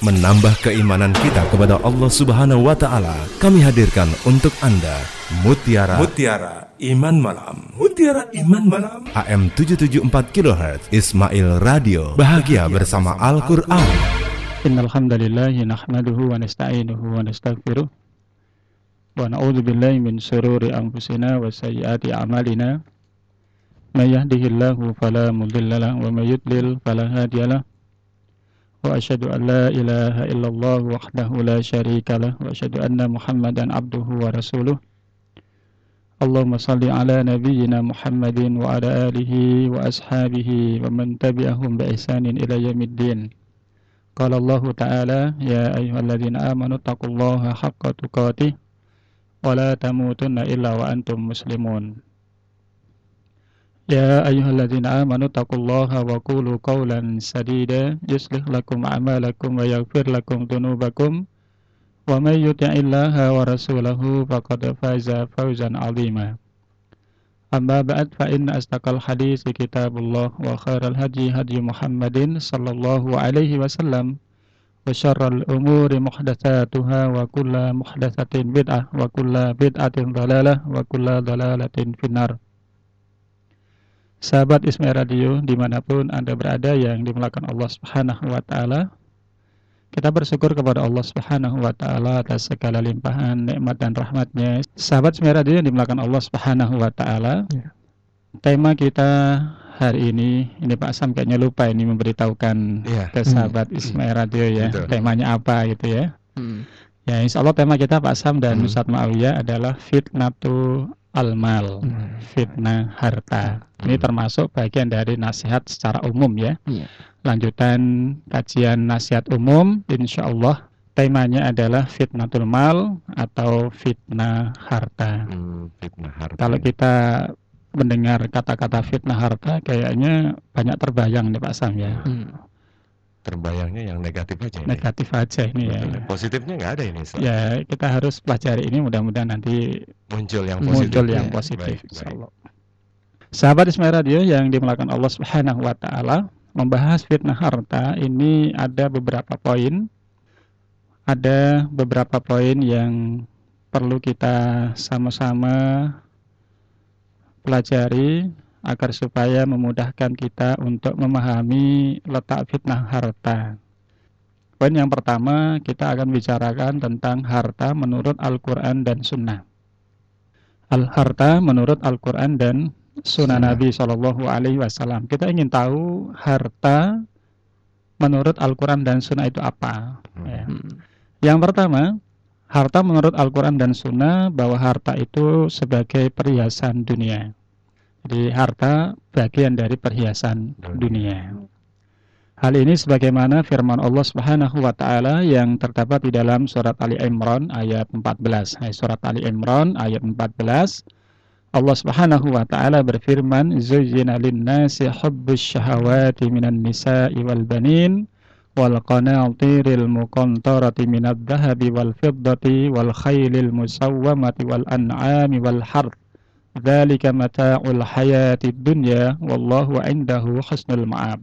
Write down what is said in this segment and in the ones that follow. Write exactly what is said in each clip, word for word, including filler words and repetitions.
menambah keimanan kita kepada Allah Subhanahu wa taala. Kami hadirkan untuk Anda Mutiara Mutiara Iman Malam. Mutiara Iman Malam. A M tujuh tujuh empat kilohertz Ismail Radio. Bahagia bersama Al-Qur'an. Innal hamdalillah nahmaduhu wa nasta'inuhu wa nastaghfiruh. Wa na'udzu billahi min shururi anfusina wa sayyiati a'malina. May yahdihillahu fala mudilla lahu wa may yudlil fala hadiya lahu. Wa asyhadu an la ilaha illallah wahdahu la syarika lahu wa asyhadu anna Muhammadan abduhu wa rasuluh. Allahumma salli ala nabiyyina Muhammadin wa ala alihi wa ashabihi wa man tabi'ahum bi ihsanin ila yaumiddin. Qala Allah ta'ala ya ayyuhalladzina amanu taqullaha haqqa tuqatih wa la tamutunna illa wa antum muslimun. Ya ayyuhalladzina amanu taqullaha wa qulu qawlan sadida yuslih lakum a'malakum wa yaghfir lakum dhunubakum wa may yuti'illaha wa rasulahu faqad faza fawzan 'azima. Amma ba'd fa inna astaqal hadits kitabullah wa khairal hadyi hadyi Muhammadin sallallahu alaihi wasallam wa syarrul umuri muhdatsatuha wa kullu muhdatsatin bid'ah wa kullu bid'atin dhalalah wa kullu dhalalatin finnar. Sahabat Ismail Radio dimanapun Anda berada yang dimuliakan Allah Subhanahu wa ta'ala, kita bersyukur kepada Allah Subhanahu wa ta'ala atas segala limpahan nikmat dan rahmatnya. Sahabat Ismail Radio yang dimuliakan Allah Subhanahu wa ta'ala, ya. Tema kita hari ini, ini Pak Sam kayaknya lupa ini memberitahukan ya. ke sahabat hmm. Ismail Radio ya, Betul. temanya apa gitu ya. Hmm. Ya, insya Allah tema kita Pak Sam dan hmm. Ustadz Ma'awiyah adalah fitnatu al-mal, hmm. fitnah harta. Hmm. Ini termasuk bagian dari nasihat secara umum ya. Yeah. Lanjutan kajian nasihat umum, insya Allah temanya adalah fitnatul mal atau fitnah harta. Hmm, fitnah harta. Kalau kita mendengar kata-kata fitnah harta, kayaknya banyak terbayang nih Pak Sam ya. Hmm. Terbayangnya yang negatif aja ini. Negatif aja ini ya. Positifnya nggak ada ini. So. Ya kita harus pelajari ini, mudah-mudahan nanti muncul yang positif. Muncul yang positif. Baik, insyaallah. Sahabat Ismail Radio yang dimuliakan Allah Subhanahu wa taala, membahas fitnah harta ini ada beberapa poin. Ada beberapa poin yang perlu kita sama-sama pelajari agar supaya memudahkan kita untuk memahami letak fitnah harta. Poin yang pertama, kita akan bicarakan tentang harta menurut Al-Quran dan Sunnah. Al-harta menurut Al-Quran dan Sunnah Nabi shallallahu alaihi wasallam. Kita ingin tahu harta menurut Al-Quran dan Sunnah itu apa. Hmm. Ya. Yang pertama, harta menurut Al-Quran dan Sunnah, bahwa harta itu sebagai perhiasan dunia. Jadi harta bagian dari perhiasan dunia. Hal ini sebagaimana firman Allah Subhanahu wa taala yang terdapat di dalam surat Ali Imran ayat empat belas. Surat Ali Imran ayat empat belas. Allah Subhanahu wa taala berfirman, "Zuyyina lin-nasi hubbus syahawati minan nisa'i wal banin wal qanatiril muqantarati minadh dhahabi wal fiddati wal khaylil musawwamati wal an'ami wal harth. Dzalika mata'ul hayatid dunya wallahu 'indahu husnul ma'ab."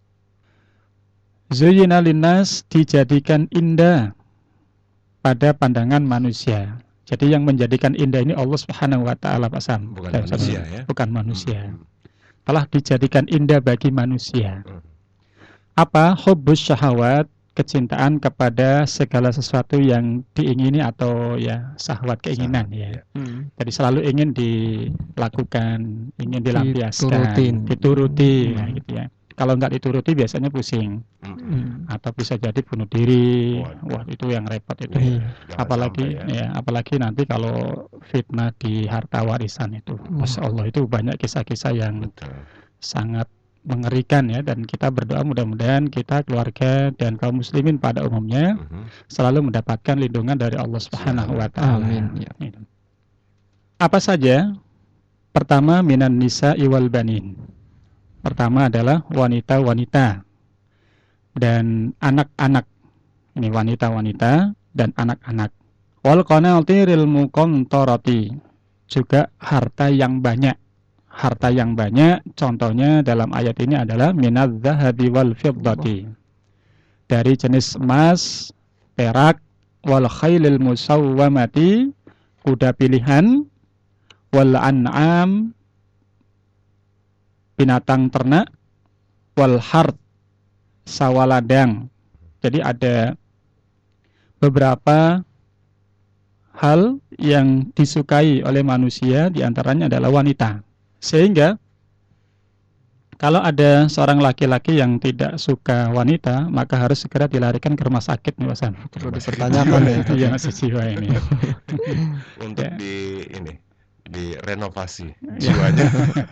Zuyyina linnas, dijadikan indah pada pandangan manusia. Jadi yang menjadikan indah ini Allah Subhanahu wa taala Pak Sam. Bukan Dan manusia ya. Bukan manusia. Hmm. Telah dijadikan indah bagi manusia. Hmm. Apa? Hubbus syahawat, kecintaan kepada segala sesuatu yang diingini atau ya syahwat, keinginan ya. Hmm. Jadi selalu ingin dilakukan, ingin dilampiaskan, diturutin, dituruti hmm. ya, gitu ya. Kalau nggak dituruti biasanya pusing, hmm. atau bisa jadi bunuh diri. Wah, Wah itu yang repot itu. Hmm. Apalagi ya. ya, apalagi nanti kalau fitnah di harta warisan itu, hmm. Masya Allah itu banyak kisah-kisah yang Betul. sangat mengerikan ya. Dan kita berdoa mudah-mudahan kita, keluarga dan kaum muslimin pada umumnya uh-huh. selalu mendapatkan lindungan dari Allah Subhanahu wa taala. Amin. Ya. Apa saja? Pertama, minan nisa iwal banin. Pertama adalah wanita-wanita dan anak-anak. Ini wanita-wanita dan anak-anak. Wal qanatiril muqantarati, juga harta yang banyak. Harta yang banyak, contohnya dalam ayat ini adalah minadz zahabi wal fiddati. dari jenis emas, perak, wal khailil musawwamati, kuda pilihan, wal an'am, binatang ternak, wal hart, sawah ladang. Jadi ada beberapa hal yang disukai oleh manusia, diantaranya adalah wanita. Sehingga kalau ada seorang laki-laki yang tidak suka wanita, maka harus segera dilarikan ke rumah sakit nih, Wasan. Perlu dipertanyakan ya. Iya, sejiwa ini. Untuk Ya. di ini direnovasi jiwanya.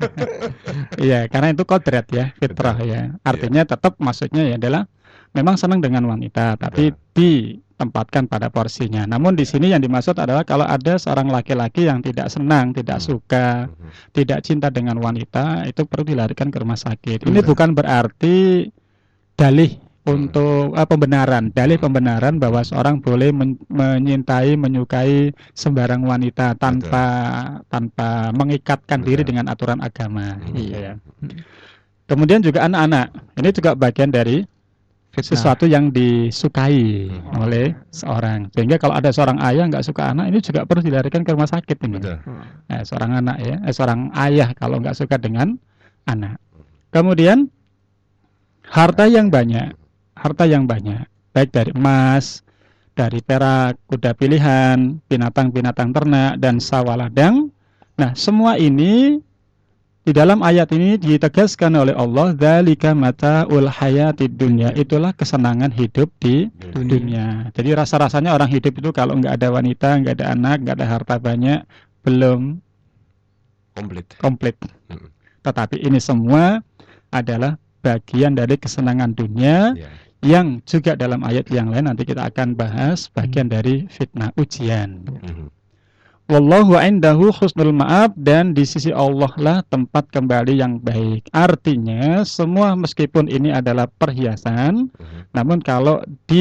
Iya, karena itu kodrat ya, fitrah ya. Artinya tetap maksudnya ya adalah memang senang dengan wanita, tapi ditempatkan pada porsinya. Namun di sini yang dimaksud adalah kalau ada seorang laki-laki yang tidak senang, tidak suka, tidak cinta dengan wanita, itu perlu dilarikan ke rumah sakit. Ini bukan berarti dalih untuk uh, pembenaran, dalih pembenaran bahwa seorang boleh men menyintai, menyukai sembarang wanita tanpa Betul. tanpa mengikatkan Betul. diri dengan aturan agama. Hmm. Gitu ya. Kemudian juga anak-anak, ini juga bagian dari Fitnah. Sesuatu yang disukai hmm. oleh seorang. Sehingga kalau ada seorang ayah nggak suka anak, ini juga perlu dilarikan ke rumah sakit ini. Nah, seorang anak ya, eh, seorang ayah kalau nggak suka dengan anak. Kemudian harta yang banyak. Harta yang banyak, baik dari emas, dari perak, kuda pilihan, binatang-binatang ternak, dan sawah ladang. Nah, semua ini di dalam ayat ini ditegaskan oleh Allah, dzalika mata'ul hayatid dunya, itulah kesenangan hidup di dunia. dunia. Jadi rasa-rasanya orang hidup itu kalau nggak ada wanita, nggak ada anak, nggak ada harta banyak, belum komplit. komplit. Hmm. Tetapi ini semua adalah bagian dari kesenangan dunia. Yeah. Yang juga dalam ayat yang lain nanti kita akan bahas bagian dari fitnah, ujian. Mm-hmm. Wallahu indahu husnul ma'ab, dan di sisi Allah lah tempat kembali yang baik. Artinya semua meskipun ini adalah perhiasan, mm-hmm. namun kalau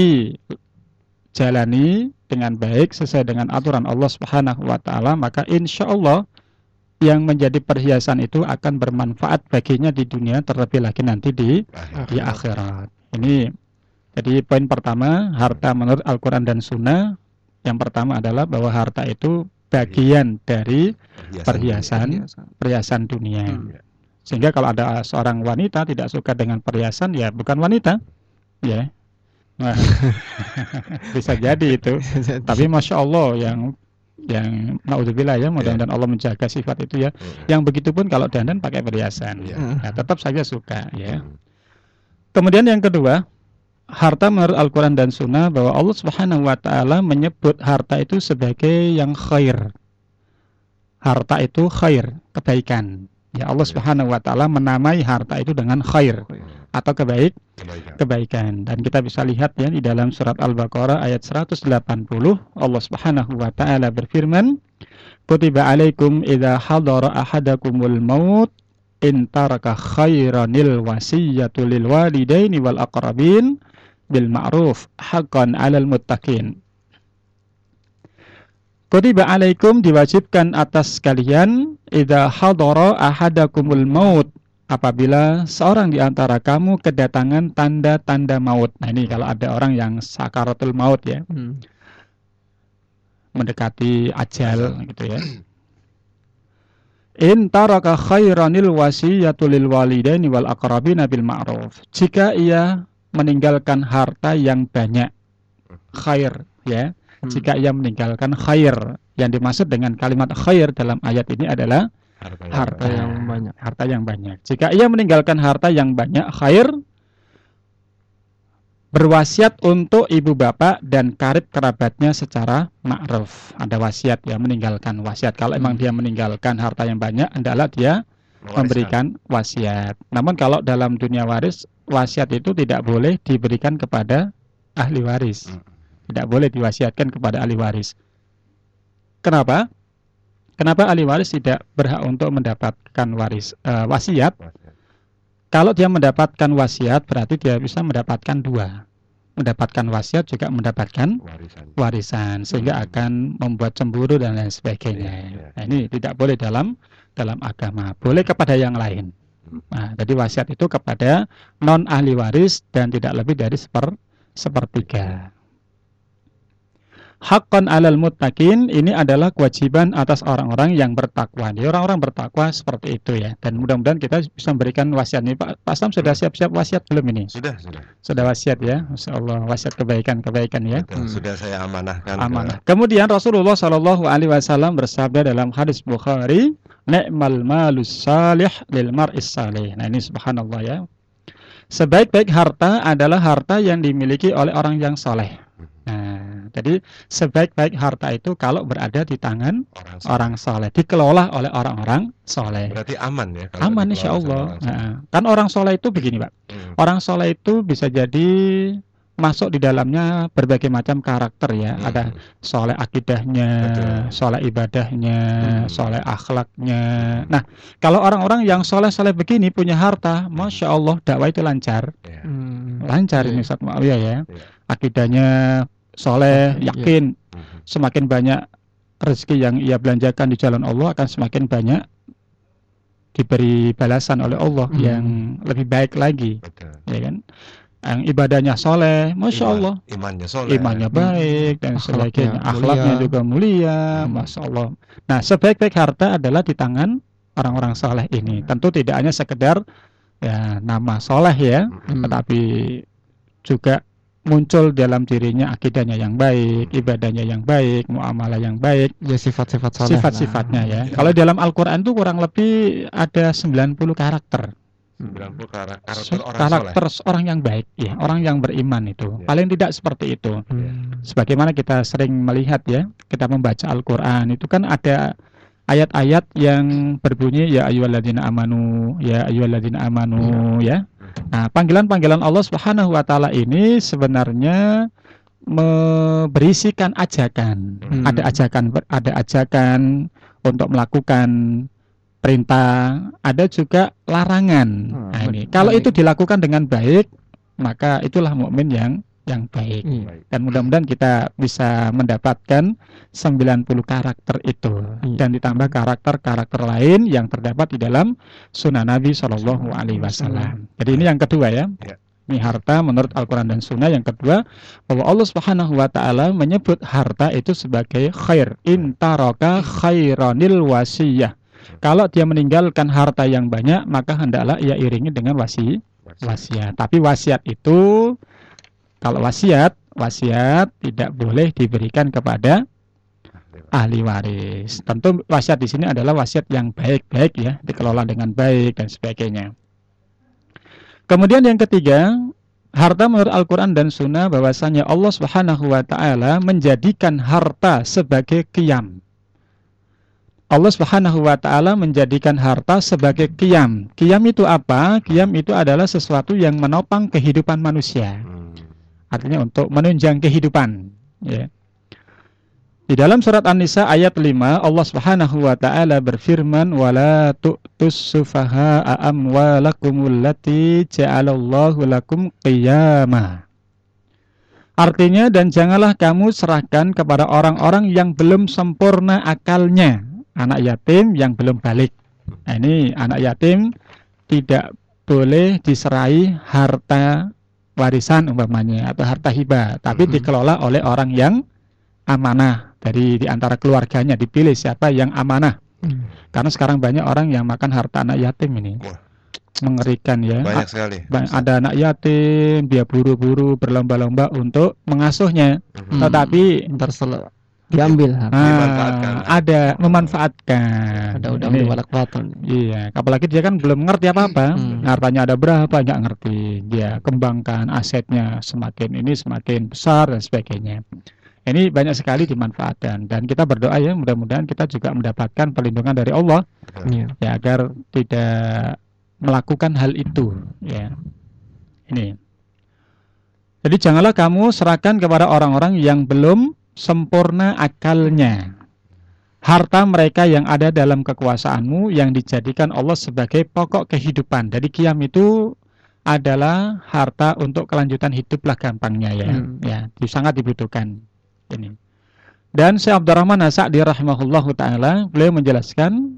dijalani dengan baik sesuai dengan aturan Allah Subhanahu wa taala, maka insya Allah yang menjadi perhiasan itu akan bermanfaat baginya di dunia, terlebih lagi nanti di di akhirat. Ini jadi poin pertama, harta menurut Al-Quran dan Sunnah. Yang pertama adalah bahwa harta itu bagian dari perhiasan perhiasan dunia. Sehingga kalau ada seorang wanita tidak suka dengan perhiasan, ya bukan wanita, ya. Nah, bisa jadi itu. Tapi masya Allah yang yang naudzubillah ya, mudah-mudahan Allah menjaga sifat itu ya. Yang begitu pun kalau dandan pakai perhiasan, ya, tetap saja suka, ya. Kemudian yang kedua, harta menurut Al-Quran dan Sunnah, bahwa Allah Subhanahu wa ta'ala menyebut harta itu sebagai yang khair. Harta itu khair, kebaikan. Ya, Allah Subhanahu wa ta'ala menamai harta itu dengan khair atau kebaik, kebaikan. kebaikan. Dan kita bisa lihat ya di dalam surat Al-Baqarah ayat seratus delapan puluh, Allah Subhanahu wa ta'ala berfirman, kutiba alaikum idza hadara ahadakumul maut in taraka khairanil wasiyatu lil walidaini wal aqrabin bil ma'ruf haqqan 'alal muttaqin. Kutiba alaikum, diwajibkan atas kalian, idza hadara ahadakumul maut, apabila seorang di antara kamu kedatangan tanda-tanda maut. Nah, ini kalau ada orang yang sakaratul maut ya. Hmm. Mendekati ajal gitu ya. In taraka khairanil wasiyatu lil walidaini wal aqrabina bil ma'ruf. Jika ia meninggalkan harta yang banyak, khair ya. Hmm. Jika ia meninggalkan khair, yang dimaksud dengan kalimat khair dalam ayat ini adalah harta yang, harta yang banyak. Harta yang banyak. Jika ia meninggalkan harta yang banyak, khair, berwasiat untuk ibu bapak dan karib kerabatnya secara ma'ruf. Ada wasiat ya, meninggalkan wasiat. Kalau hmm. emang dia meninggalkan harta yang banyak, hendaklah dia Mewariskan. memberikan wasiat. Namun kalau dalam dunia waris, wasiat itu tidak boleh diberikan kepada ahli waris. Hmm. Tidak boleh diwasiatkan kepada ahli waris. Kenapa? Kenapa ahli waris tidak berhak untuk mendapatkan waris uh, wasiat? Kalau dia mendapatkan wasiat, berarti dia bisa mendapatkan dua. Mendapatkan wasiat juga mendapatkan warisan, warisan sehingga hmm. akan membuat cemburu dan lain sebagainya. Ya, ya. Nah, ini tidak boleh dalam dalam agama. Boleh kepada yang lain. Nah, jadi wasiat itu kepada non ahli waris dan tidak lebih dari seper sepertiga. Haqqan 'alal muttaqin, ini adalah kewajiban atas orang-orang yang bertakwa. Jadi orang-orang bertakwa seperti itu ya. Dan mudah-mudahan kita bisa memberikan wasiat ini. Pak, Pak Aslam sudah siap-siap wasiat belum ini? Sudah, sudah. Sudah wasiat ya. Masyaallah, wasiat kebaikan-kebaikan ya. Betul, sudah saya amanahkan. Amanah. Kemudian Rasulullah Shallallahu alaihi wasallam bersabda dalam hadis Bukhari, "Ni'mal malus salih lil mar'is salih." Nah, ini subhanallah ya. Sebaik-baik harta adalah harta yang dimiliki oleh orang yang soleh. Nah, jadi sebaik-baik harta itu kalau berada di tangan orang soleh, orang soleh, dikelola oleh orang-orang soleh. Berarti aman ya? Kalau aman insya Allah. Nah, kan orang soleh itu begini Pak. Hmm. Orang soleh itu bisa jadi masuk di dalamnya berbagai macam karakter ya. Hmm. Ada soleh akidahnya, betul, soleh ibadahnya, hmm. soleh akhlaknya. Hmm. Nah, kalau orang-orang yang soleh-soleh begini punya harta, masya Allah dakwah itu lancar, yeah. hmm. lancar yeah. ini Ustaz Muawiyah ya. Yeah. Akidahnya soleh, yakin yeah. semakin banyak rezeki yang ia belanjakan di jalan Allah akan semakin banyak diberi balasan oleh Allah hmm. yang lebih baik lagi. Betul. Ya kan? Yang ibadahnya soleh, masya Iman, Allah, imannya soleh, imannya baik dan sebagainya, akhlaknya juga mulia, hmm. masya Allah. Nah, sebaik-baik harta adalah di tangan orang-orang soleh ini. Tentu tidak hanya sekedar ya nama soleh ya, hmm. tetapi juga muncul dalam dirinya akidahnya yang baik, ibadahnya yang baik, muamalah yang baik, ya sifat-sifat soleh, sifat-sifatnya ya. ya. Kalau dalam Al-Quran itu kurang lebih ada sembilan puluh karakter. sembilan puluh karakter orang karakter soleh. Orang yang baik ya, orang yang beriman itu ya. Paling tidak seperti itu. hmm. Sebagaimana kita sering melihat ya, kita membaca Al-Quran itu kan ada ayat-ayat yang berbunyi ya ayyuhalladzina amanu, ya ayyuhalladzina amanu ya. Nah, panggilan-panggilan Allah Subhanahu wa taala ini sebenarnya berisikan ajakan. Hmm. Ada ajakan ada ajakan untuk melakukan perintah, ada juga larangan. Hmm, nah, ini kalau itu dilakukan dengan baik, maka itulah mukmin yang yang baik. Hmm. Dan mudah-mudahan kita bisa mendapatkan sembilan puluh karakter itu hmm. dan ditambah karakter-karakter lain yang terdapat di dalam Sunnah Nabi Shallallahu alaihi wasallam. Jadi ini yang kedua ya. ya. Ini harta menurut Al-Quran dan Sunnah. Yang kedua, bahwa Allah Subhanahu wa taala menyebut harta itu sebagai khair. In taraka khairanil wasiyah. Kalau dia meninggalkan harta yang banyak, maka hendaklah ia iringi dengan wasi, wasiat. Tapi wasiat itu, kalau wasiat, wasiat tidak boleh diberikan kepada ahli waris. Tentu wasiat di sini adalah wasiat yang baik-baik ya, dikelola dengan baik dan sebagainya. Kemudian yang ketiga, harta menurut Al-Quran dan Sunnah bahwasanya Allah Subhanahu wa taala menjadikan harta sebagai qiyam. Allah Subhanahu wa taala menjadikan harta sebagai qiyam. Qiyam itu apa? Qiyam itu adalah sesuatu yang menopang kehidupan manusia. Artinya untuk menunjang kehidupan, ya. Di dalam surat An-Nisa ayat lima, Allah Subhanahu wa taala berfirman, "Wala tu'tus sufaha'a amwalakumul lati ja'alallahu lakum qiyama." Artinya, dan janganlah kamu serahkan kepada orang-orang yang belum sempurna akalnya. Anak yatim yang belum balik. Nah, ini anak yatim tidak boleh diserahi harta warisan umpamanya atau harta hibah, tapi mm-hmm. dikelola oleh orang yang amanah dari di antara keluarganya, dipilih siapa yang amanah. Mm. Karena sekarang banyak orang yang makan harta anak yatim ini. Wah. Mengerikan ya. Banyak sekali. Ada anak yatim, dia buru-buru berlomba-lomba untuk mengasuhnya, mm-hmm. tetapi tersel diambil, nah, memanfaatkan. Ada memanfaatkan. Ada udah udah Iya, apalagi dia kan belum ngerti apa-apa. Hmm. Hartanya ada berapa nggak ngerti. Dia kembangkan asetnya semakin ini semakin besar dan sebagainya. Ini banyak sekali dimanfaatkan dan kita berdoa ya mudah-mudahan kita juga mendapatkan perlindungan dari Allah hmm. ya agar tidak melakukan hal itu ya. Ini. Jadi janganlah kamu serahkan kepada orang-orang yang belum sempurna akalnya harta mereka yang ada dalam kekuasaanmu yang dijadikan Allah sebagai pokok kehidupan. Jadi qiyam itu adalah harta untuk kelanjutan hidup lah gampangnya ya, hmm. ya itu sangat dibutuhkan ini. Dan Syekh Abdurrahman As-Sa'di rahimahullahu taala beliau menjelaskan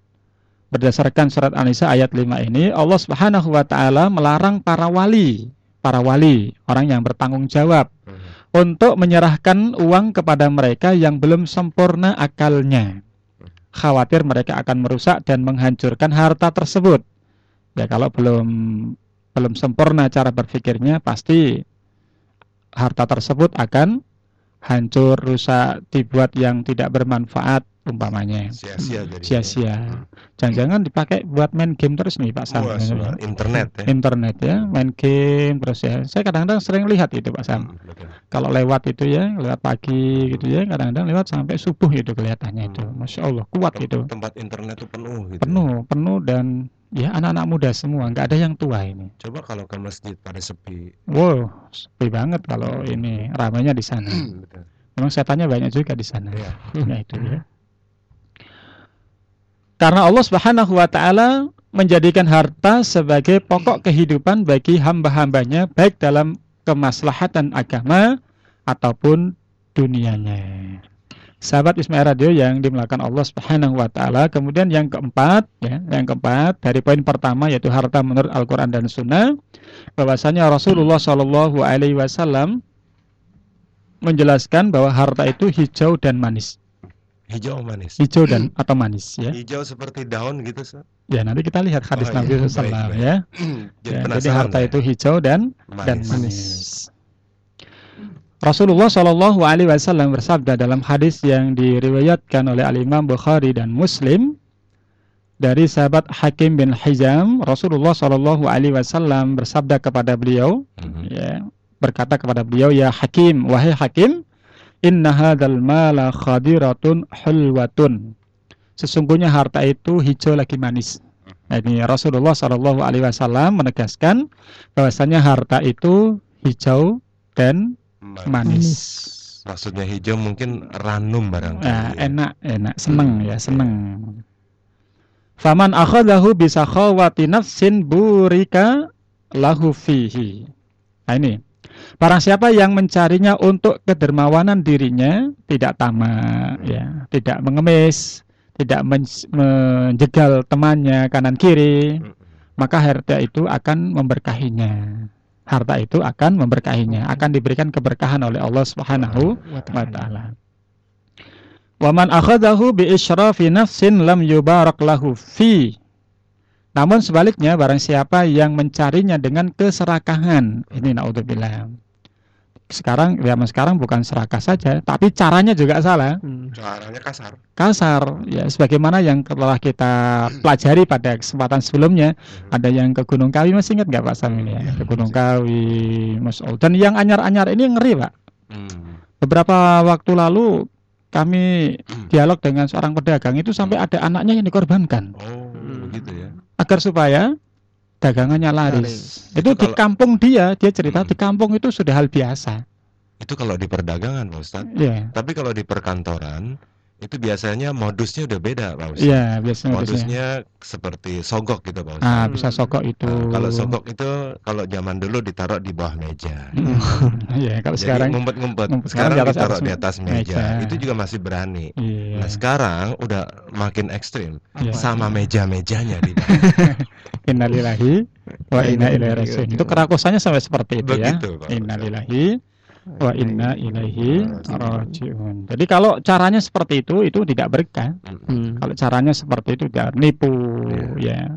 berdasarkan surat An-Nisa ayat lima ini, Allah Subhanahu wa taala melarang para wali para wali, orang yang bertanggung jawab, Hmm. untuk menyerahkan uang kepada mereka yang belum sempurna akalnya. Khawatir mereka akan merusak dan menghancurkan harta tersebut. Ya kalau belum belum sempurna cara berpikirnya, pasti harta tersebut akan hancur, rusak, dibuat yang tidak bermanfaat umpamanya. Sia-sia jadi. Sia-sia. Jangan-jangan dipakai buat main game terus nih Pak Sam. Wah, sudah internet ya. Internet ya, main game terus ya. Saya kadang-kadang sering lihat itu Pak Sam. Hmm, betul. Kalau lewat itu ya, lewat pagi gitu ya, kadang-kadang lewat sampai subuh itu kelihatannya itu. Masya Allah, kuat Tem- itu. Tempat internet itu penuh gitu. Penuh, penuh dan ya anak-anak muda semua, nggak ada yang tua ini. Coba kalau ke masjid pada sepi. Wow, sepi banget kalau ini ramainya di sana. Betul. Memang setannya banyak juga di sana. Iya. Ya itu ya. Karena Allah Subhanahu wa taala menjadikan harta sebagai pokok kehidupan bagi hamba-hambanya, baik dalam kemaslahatan agama ataupun dunianya. Sahabat Ismail Radio yang dimuliakan Allah Subhanahu wa taala. Kemudian yang keempat ya, yang keempat dari poin pertama yaitu harta menurut Al-Qur'an dan Sunnah, bahwasanya Rasulullah shallallahu alaihi wasallam menjelaskan bahwa harta itu hijau dan manis. Hijau manis. Hijau dan atau manis ya. Hijau seperti daun gitu, Ustaz. Ya nanti kita lihat hadis Oh, Nabi iya. sallallahu alaihi wasallam Baik, ya. Jadi, Ya, jadi penasaran harta saya. itu hijau dan manis. dan manis. Rasulullah shallallahu alaihi wasallam bersabda dalam hadis yang diriwayatkan oleh Al-Imam Bukhari dan Muslim dari sahabat Hakim bin Hizam. Rasulullah shallallahu alaihi wasallam bersabda kepada beliau, Mhm. ya, berkata kepada beliau, ya Hakim, wahai Hakim, inna hadzal mala khadiratun hulwatun. Sesungguhnya harta itu hijau lagi manis. Nah, ini Rasulullah shallallahu alaihi wasallam menegaskan bahwasanya harta itu hijau dan manis. Maksudnya hijau mungkin ranum barangkali. Nah, ya. enak, enak, seneng ya, seneng. Faman akhadahu bisakhawati nafsin burika lahu fihi. Nah ini, barang siapa yang mencarinya untuk kedermawanan dirinya, tidak tamak, ya, tidak mengemis, tidak men- menjegal temannya kanan kiri, Mm-mm. maka harta itu akan memberkahinya. Harta itu akan memberkahinya, akan diberikan keberkahan oleh Allah Subhanahu wa taala. Wa man akhadahu bi isyrafi nafsin lam yubarak lahu fi. Namun sebaliknya, barang siapa yang mencarinya dengan keserakahan, ini naudzubillah. Sekarang, zaman sekarang bukan serakah saja, tapi caranya juga salah. Hmm. Caranya kasar. Kasar, ya sebagaimana yang telah kita pelajari pada kesempatan sebelumnya. Ada yang ke Gunung Kawi, masih ingat nggak Pak Sam ini ya? Ke Gunung Kawi, Mas Ul. Dan yang anyar-anyar ini ngeri Pak. Hmm. Beberapa waktu lalu kami dialog dengan seorang pedagang itu sampai ada anaknya yang dikorbankan Oh, begitu ya. agar supaya dagangannya laris. Itu di Kalau- kampung dia, dia cerita Hmm. di kampung itu sudah hal biasa. Itu kalau di perdagangan, Pak Ustadz. Iya, Tapi kalau di perkantoran, itu biasanya modusnya udah beda, Pak Ustadz. iya biasanya. biasanya. Modusnya seperti sogok gitu, Pak Ustadz. Ah, bisa sogok itu. Nah, kalau sogok itu kalau zaman dulu ditaruh di bawah meja. Iya, kalau Jadi sekarang ngumpet-ngumpet. ngumpet. Sekarang Sekarang di atas- ditaruh atas di atas meja. meja. Itu juga masih berani. iya. Nah, sekarang udah makin ekstrim. Iya. Sama meja-mejanya di Innalillahi wa inna ilaihi raji'un. Itu kerakusannya sampai seperti itu ya. Begitu, Pak. Innalillahi wa inna ilaihi raji'un. Jadi kalau caranya seperti itu, itu tidak berkah. Hmm. Kalau caranya seperti itu tidak nipu, ya,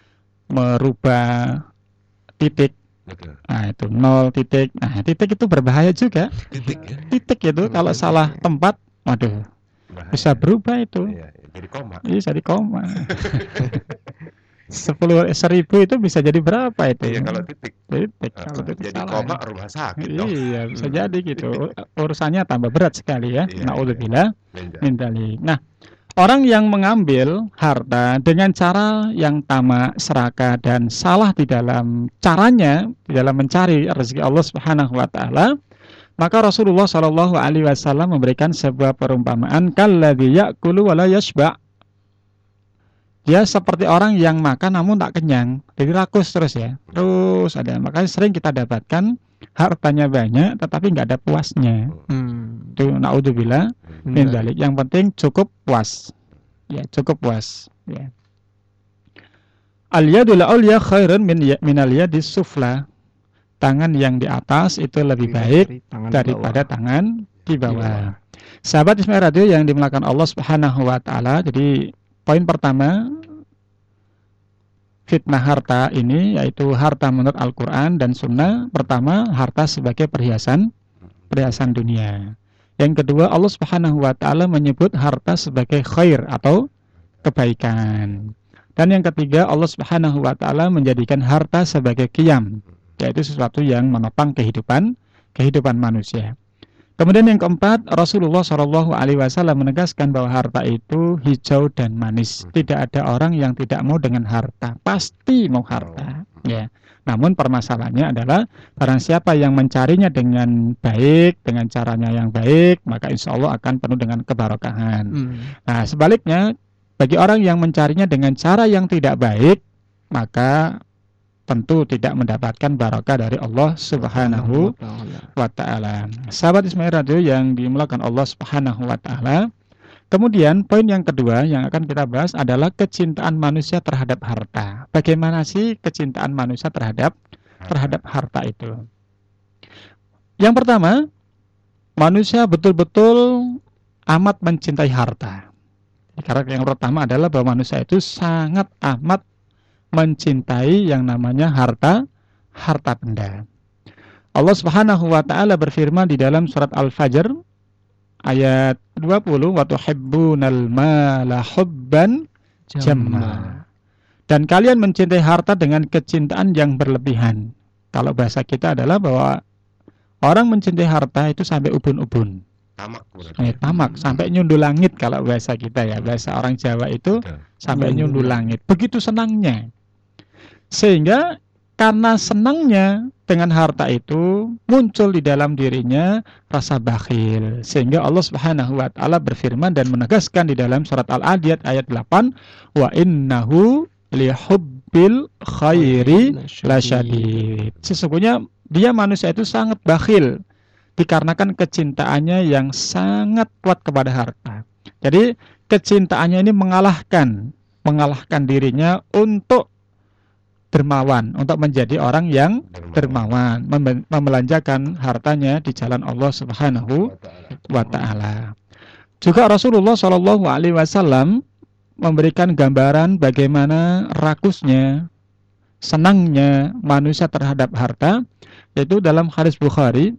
merubah titik, Betul. nah itu nol titik, nah titik itu berbahaya juga. Titik ya. Titik itu kalau salah tempat, waduh, Bahaya. bisa berubah itu, Iya, jadi koma. bisa di koma. Sepuluh seribu itu bisa jadi berapa itu? Iya, kalau titik. Titik, Uh, kalau titik jadi salah. koma rumah sakit dong. Iya, bisa jadi gitu. Urusannya tambah berat sekali ya. Iya, Naudzubillah Ninja. min dzalik. Nah, orang yang mengambil harta dengan cara yang tamak, serakah dan salah di dalam caranya, di dalam mencari rezeki Allah Subhanahu wa taala, maka Rasulullah shallallahu alaihi wasallam memberikan sebuah perumpamaan, kalladzi ya'kulu wa la yashba'. Dia seperti orang yang makan namun tak kenyang, jadi rakus terus ya, terus ada. Makanya sering kita dapatkan hartanya banyak tetapi nggak ada puasnya. Hmm. Itu naudzubillah min dzalik. Yang penting cukup puas, ya cukup puas. Ya. Al yadul ulya khairun min ya, min al yadis sufla. tangan yang di atas itu lebih baik tangan daripada bawah. tangan di bawah. bawah. Sahabat Ismail Radio yang dimuliakan Allah Subhanahu wa taala, jadi poin pertama fitnah harta ini yaitu harta menurut Al-Qur'an dan Sunnah. Pertama, harta sebagai perhiasan perhiasan dunia. Yang kedua, Allah Subhanahu wa taala menyebut harta sebagai khair atau kebaikan. Dan yang ketiga, Allah Subhanahu wa taala menjadikan harta sebagai qiyam, yaitu sesuatu yang menopang kehidupan kehidupan manusia. Kemudian yang keempat, Rasulullah shallallahu alaihi wasallam menegaskan bahwa harta itu hijau dan manis. Tidak ada orang yang tidak mau dengan harta, pasti mau harta. Ya. Namun permasalahannya adalah barang siapa yang mencarinya dengan baik, dengan caranya yang baik, maka insya Allah akan penuh dengan kebarokahan. Hmm. Nah, sebaliknya, bagi orang yang mencarinya dengan cara yang tidak baik, maka tentu tidak mendapatkan barokah dari Allah Subhanahu wa ta'ala. Sahabat Ismail Radio yang dimuliakan Allah Subhanahu wa ta'ala. Kemudian poin yang kedua yang akan kita bahas adalah kecintaan manusia terhadap harta. Bagaimana sih kecintaan manusia terhadap terhadap harta itu? Yang pertama, manusia betul-betul amat mencintai harta. Karena yang pertama adalah bahwa manusia itu sangat amat mencintai yang namanya harta, harta benda. Allah Subhanahu wa taala berfirman di dalam surat Al-Fajr ayat dua puluh, wa tuhibbunal mala hubban jamma. Dan kalian mencintai harta dengan kecintaan yang berlebihan. Kalau bahasa kita adalah bahwa orang mencintai harta itu sampai ubun-ubun. Tamak berarti. Eh, tamak sampai nyundul langit kalau bahasa kita ya. Bahasa orang Jawa itu Betul. sampai nyundul langit. Begitu senangnya. Sehingga karena senangnya dengan harta itu muncul di dalam dirinya rasa bakhil. Sehingga Allah Subhanahu wa taala berfirman dan menegaskan di dalam surat Al-Adiyat ayat delapan, wa innahu lihubbil khairi lasyadid. Sesungguhnya dia manusia itu sangat bakhil dikarenakan kecintaannya yang sangat kuat kepada harta. Jadi kecintaannya ini mengalahkan mengalahkan dirinya untuk dermawan, untuk menjadi orang yang dermawan, mem- membelanjakan hartanya di jalan Allah Subhanahu wa taala. Juga Rasulullah shallallahu alaihi wasallam memberikan gambaran bagaimana rakusnya, senangnya manusia terhadap harta, yaitu dalam hadis Bukhari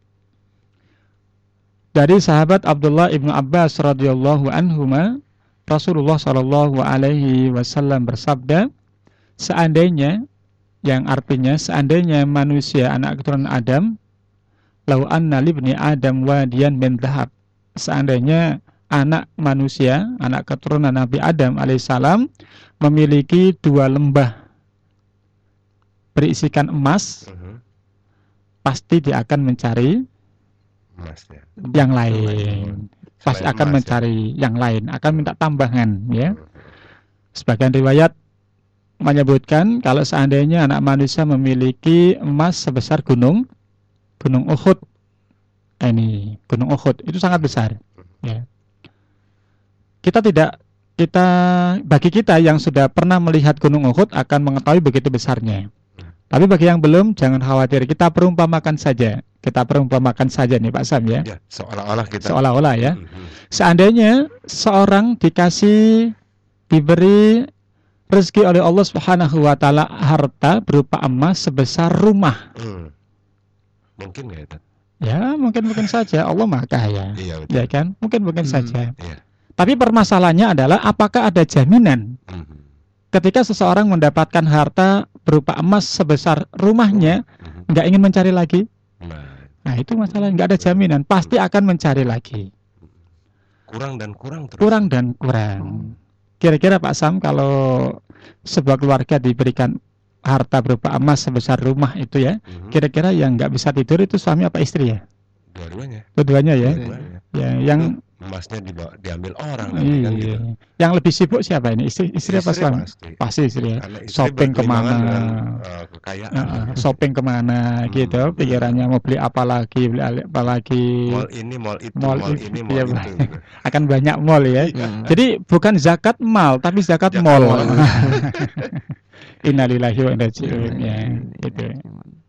dari sahabat Abdullah ibnu Abbas radhiyallahu anhuma, Rasulullah shallallahu alaihi wasallam bersabda, seandainya, yang artinya seandainya manusia anak keturunan Adam, lau anna libni Adam wadiyan min dhahab, seandainya anak manusia, anak keturunan Nabi Adam alaihissalam memiliki dua lembah berisikan emas, Mhm. pasti dia akan mencari Emas, ya. yang lain. Pasti Selain akan emas, mencari yang lain, akan minta tambahan, ya. ya. Sebagian riwayat menyebutkan kalau seandainya anak manusia memiliki emas sebesar gunung gunung Uhud, ini gunung Uhud itu sangat besar, ya. Kita tidak kita bagi kita yang sudah pernah melihat gunung Uhud akan mengetahui begitu besarnya. Tapi bagi yang belum, jangan khawatir, kita perumpamakan saja. Kita perumpamakan saja nih Pak Sam, ya. Ya, seolah-olah kita Seolah-olah, ya. Mhm. Seandainya seorang dikasih, diberi rezeki oleh Allah Subhanahu wa taala harta berupa emas sebesar rumah. Hmm. Mungkin nggak itu? Ya, mungkin-mungkin saja, Allah Maha Kaya. Iya, betul. Ya kan? Mungkin-mungkin Hmm. saja. Iya. Tapi permasalahannya adalah apakah ada jaminan Mhm. ketika seseorang mendapatkan harta berupa emas sebesar rumahnya, Mhm. nggak ingin mencari lagi? Nah, Nah, itu masalah, nggak ada jaminan, pasti akan mencari lagi. kurang dan kurang terus. Kurang dan kurang. Kira-kira Pak Sam, kalau sebuah keluarga diberikan harta berupa emas sebesar rumah itu, ya, Mhm. kira-kira yang nggak bisa tidur itu suami apa istri, ya? Dua-duanya. Dua-duanya, ya. Dua-duanya. Ya, yang Emasnya dibawa, diambil orang nanti kan gitu. iya. Yang lebih sibuk siapa ini? Istri, istri apa suami? Pasti. Pasti istri, ya. Karena istri Shopping berkelimbangan kemana? dengan, uh, kekayaan. Heeh, shopping kemana Hmm. gitu, pikirannya mau beli apa lagi, beli apa lagi. Mall ini, mall itu, Mall mall, itu, ini, iya, mall itu. Gitu. Akan banyak mall, ya. Iya. Jadi bukan zakat mal, tapi zakat Zakat mall. mall. Innalillahi wa inna ilaihi raji'un, ya, gitu.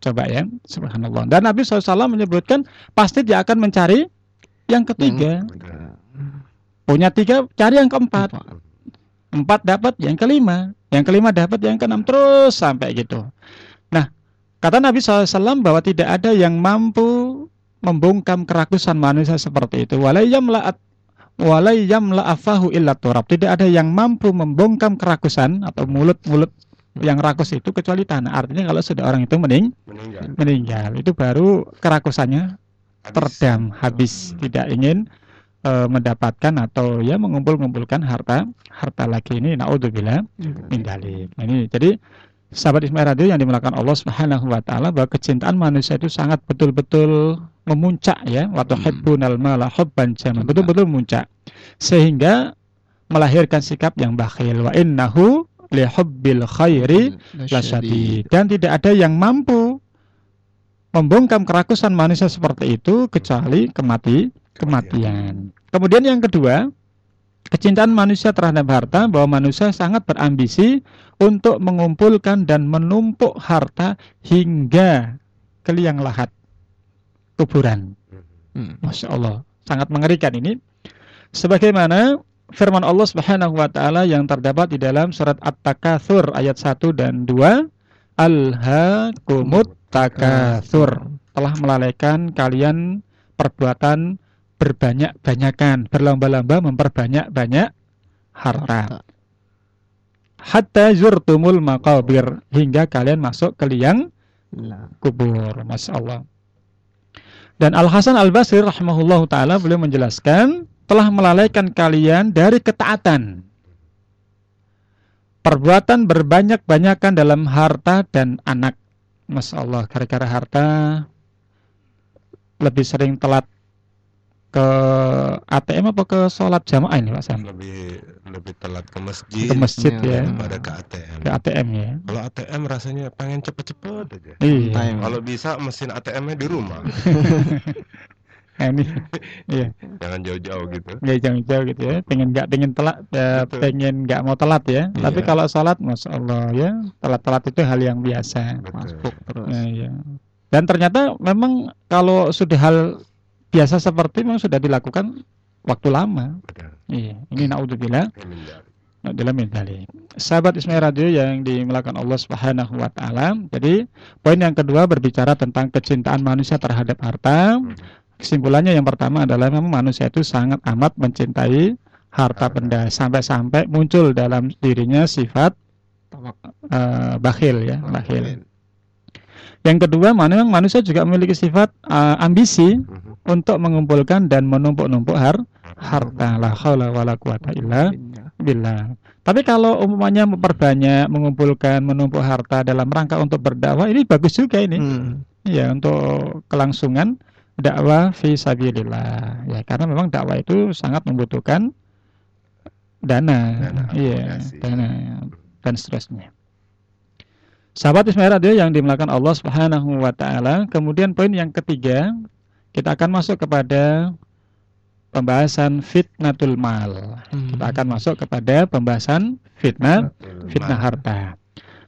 Coba ya, subhanallah. Dan Nabi shallallahu alaihi wasallam menyebutkan pasti dia akan mencari yang ketiga. Punya tiga, cari yang keempat. Empat dapat, yang kelima. Yang kelima dapat, yang keenam, terus sampai gitu. Nah, kata Nabi shallallahu alaihi wasallam bahwa tidak ada yang mampu membungkam kerakusan manusia seperti itu. Walayyamla'at walayyamla'afahu illa turab. Tidak ada yang mampu membungkam kerakusan atau mulut-mulut yang rakus itu kecuali tanah. Artinya kalau sudah orang itu mening, meninggal. meninggal, itu baru kerakusannya teredam, habis, tidak ingin e, mendapatkan atau ya mengumpul-ngumpulkan harta harta lagi. Ini naudzubillah min dzalik. Ini jadi sahabat Ismail Radio yang dimuliakan Allah Subhanahu wa taala, bahwa kecintaan manusia itu sangat betul-betul memuncak ya, wa tuhibbunal mala hubban jamma, betul-betul memuncak sehingga melahirkan sikap yang bakhil. Wa innahu li hubbil khairi lasyadid. Dan tidak ada yang mampu membungkam kerakusan manusia seperti itu kecuali kemati kematian. Kemudian yang kedua, kecintaan manusia terhadap harta, bahwa manusia sangat berambisi untuk mengumpulkan dan menumpuk harta hingga ke liang lahat kuburan. Hmm. Masya Allah, sangat mengerikan ini. Sebagaimana firman Allah Subhanahu wa taala yang terdapat di dalam surat At-Takatsur ayat satu dan dua, Alhaakumut takatsur, telah melalaikan kalian perbuatan berbanyak-banyakan, berlomba-lomba memperbanyak-banyak harta. Hatta zurtumul maqabir, hingga kalian masuk ke liang kubur. Masya Allah. Dan Al-Hasan Al-Basri rahimahullahu ta'ala beliau menjelaskan, telah melalaikan kalian dari ketaatan, perbuatan berbanyak-banyakan dalam harta dan anak. Masya Allah, gara-gara harta lebih sering telat ke A T M apa ke sholat jamaah ini Pak Sam? Lebih lebih telat ke masjid, ke masjid ya, daripada ke A T M. Ke A T M ya. Kalau A T M rasanya pengen cepet-cepet aja. Iya. Kalau bisa mesin A T M-nya di rumah. Nah, ini, iya. Jangan jauh-jauh gitu. Nggak jauh-jauh gitu ya. Pengen nggak pengen telat, ya, pengen nggak mau telat ya. Iya. Tapi kalau sholat, masya Allah ya, telat-telat itu hal yang biasa. Masuk terus. Nah, iya. Dan ternyata memang kalau sudah hal biasa seperti memang sudah dilakukan waktu lama. Betul. Iya. Ini naudzubillah. Dalam medali. Sahabat Ismail Radio yang dimuliakan Allah Subhanahu wa taala. Jadi poin yang kedua berbicara tentang kecintaan manusia terhadap harta. Kesimpulannya yang pertama adalah memang manusia itu sangat amat mencintai harta benda, sampai-sampai muncul dalam dirinya sifat uh, bakhil ya, bakhil. Yang kedua, memang manusia juga memiliki sifat uh, ambisi untuk mengumpulkan dan menumpuk-numpuk har harta. La haula wala quwata illa billah. Tapi kalau umpamanya memperbanyak, mengumpulkan, menumpuk harta dalam rangka untuk berdakwah, ini bagus juga ini. Hmm. Ya, untuk kelangsungan dakwah fi sabilillah. Ya, karena memang dakwah itu sangat membutuhkan dana, dana iya, dana dan seterusnya. Sahabat Ismail Radio yang dimuliakan Allah Subhanahu wa taala. Kemudian poin yang ketiga, kita akan masuk kepada pembahasan fitnatul mal. Hmm. Kita akan masuk kepada pembahasan fitnah fitnah harta.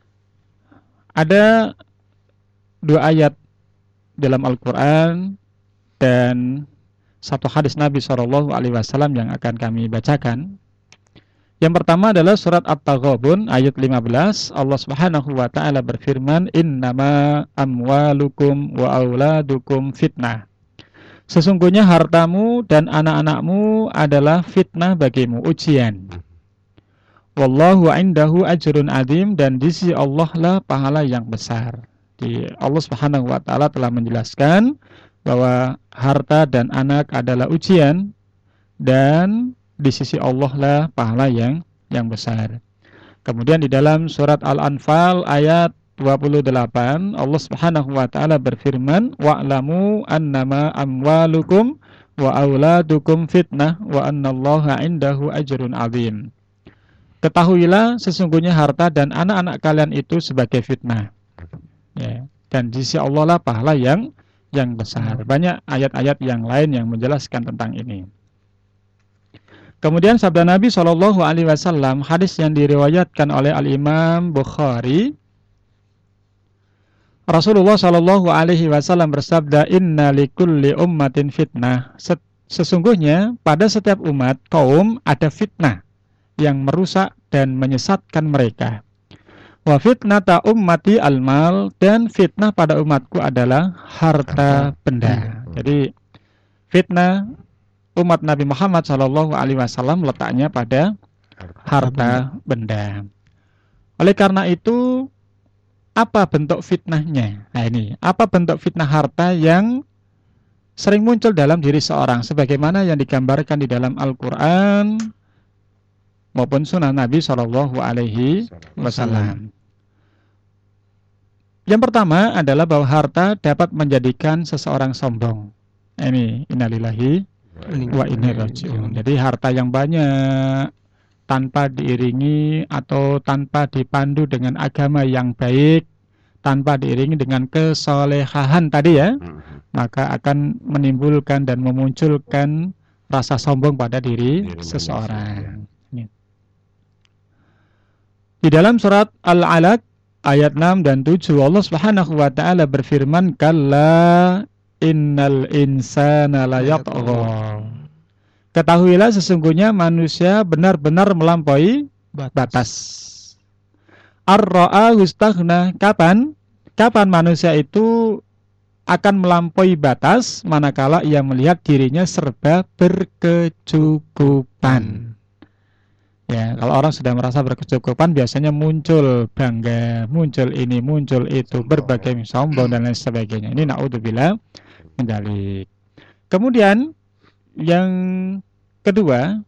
Ada dua ayat dalam Al-Qur'an dan satu hadis Nabi shallallahu alaihi wasallam yang akan kami bacakan. Yang pertama adalah surat At-Taghabun ayat lima belas. Allah Subhanahu wa taala berfirman, "Innama amwalukum wa auladukum fitnah." Sesungguhnya hartamu dan anak-anakmu adalah fitnah bagimu, ujian. Wallahu indahu ajrun adzim, dan di sisi Allah lah pahala yang besar. Di Allah Subhanahu wa taala telah menjelaskan bahwa harta dan anak adalah ujian, dan di sisi Allah lah pahala yang yang besar. Kemudian di dalam surat Al-Anfal ayat dua puluh delapan, Allah Subhanahu wa taala berfirman, wa'lamu annama amwalukum wa auladukum fitnah wa annallaha indahu ajrun adzim. Ketahuilah sesungguhnya harta dan anak-anak kalian itu sebagai fitnah. Ya, dan di sisi Allah lah pahala yang yang besar. Banyak ayat-ayat yang lain yang menjelaskan tentang ini. Kemudian sabda Nabi shallallahu alaihi wasallam, hadis yang diriwayatkan oleh Al-Imam Bukhari, Rasulullah Shallallahu Alaihi Wasallam bersabda, Inna likulli ummatin fitnah. Sesungguhnya pada setiap umat kaum ada fitnah yang merusak dan menyesatkan mereka. Wa fitnata ummati almal, dan fitnah pada umatku adalah harta benda. Jadi fitnah umat Nabi Muhammad Shallallahu Alaihi Wasallam letaknya pada harta benda. Oleh karena itu, apa bentuk fitnahnya? Nah ini, apa bentuk fitnah harta yang sering muncul dalam diri seorang, sebagaimana yang digambarkan di dalam Al-Quran maupun Sunnah Nabi Shallallahu Alaihi Wasallam. Yang pertama adalah bahwa harta dapat menjadikan seseorang sombong. Ini innalillahi wa inna ilaihi raji'un. Jadi harta yang banyak tanpa diiringi atau tanpa dipandu dengan agama yang baik, tanpa diiringi dengan kesolehahan tadi ya, maka akan menimbulkan dan memunculkan rasa sombong pada diri seseorang. Di dalam surat Al-Alaq ayat enam dan tujuh, Allah Subhanahu wa taala berfirman, kalla innal insana layatgha. Ketahuilah sesungguhnya manusia benar-benar melampaui batas. Ar-ra'ahu istaghna. Kapan? Kapan manusia itu akan melampaui batas? Manakala ia melihat dirinya serba berkecukupan. Ya, kalau orang sudah merasa berkecukupan, biasanya muncul bangga, muncul ini, muncul itu, berbagai sombong dan lain sebagainya. Ini naudzubillah min dzalik. Kemudian yang kedua,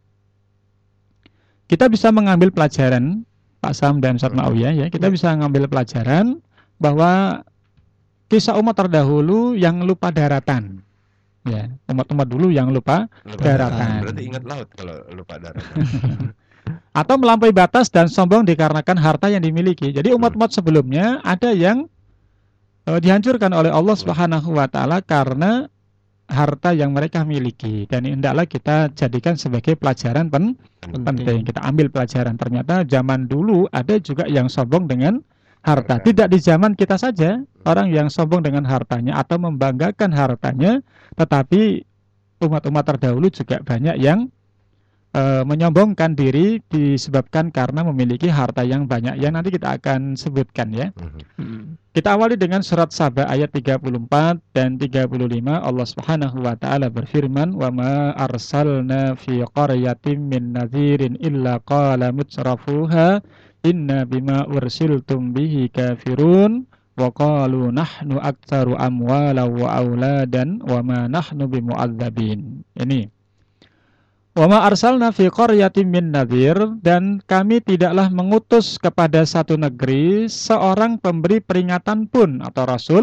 kita bisa mengambil pelajaran, Pak Sam dan Ustaz Ma'awiyah ya, kita bisa mengambil pelajaran bahwa kisah umat terdahulu yang lupa daratan. Ya, umat-umat dulu yang lupa, lupa daratan. Berarti ingat laut kalau lupa daratan. Atau melampaui batas dan sombong dikarenakan harta yang dimiliki. Jadi umat-umat sebelumnya ada yang uh, dihancurkan oleh Allah Subhanahu wa taala karena harta yang mereka miliki, dan hendaklah kita jadikan sebagai pelajaran pen penting. Kita ambil pelajaran. Ternyata zaman dulu ada juga yang sombong dengan harta. Tidak di zaman kita saja orang yang sombong dengan hartanya atau membanggakan hartanya, tetapi umat-umat terdahulu juga banyak yang E, menyombongkan diri disebabkan karena memiliki harta yang banyak, yang nanti kita akan sebutkan ya. Hmm. Kita awali dengan surat Saba ayat tiga puluh empat dan tiga puluh lima. Allah Subhanahu wa taala berfirman, "Wa ma arsalna fi qaryatin min nadhirin illa qala mutrafuha inna bima ursiltum bihi kafirun wa qalu nahnu aktsaru amwalan wa auladan wa ma nahnu bimu'adzabin." Ini wa ma arsalna fi qaryatin min nadhir, dan kami tidaklah mengutus kepada satu negeri seorang pemberi peringatan pun atau rasul,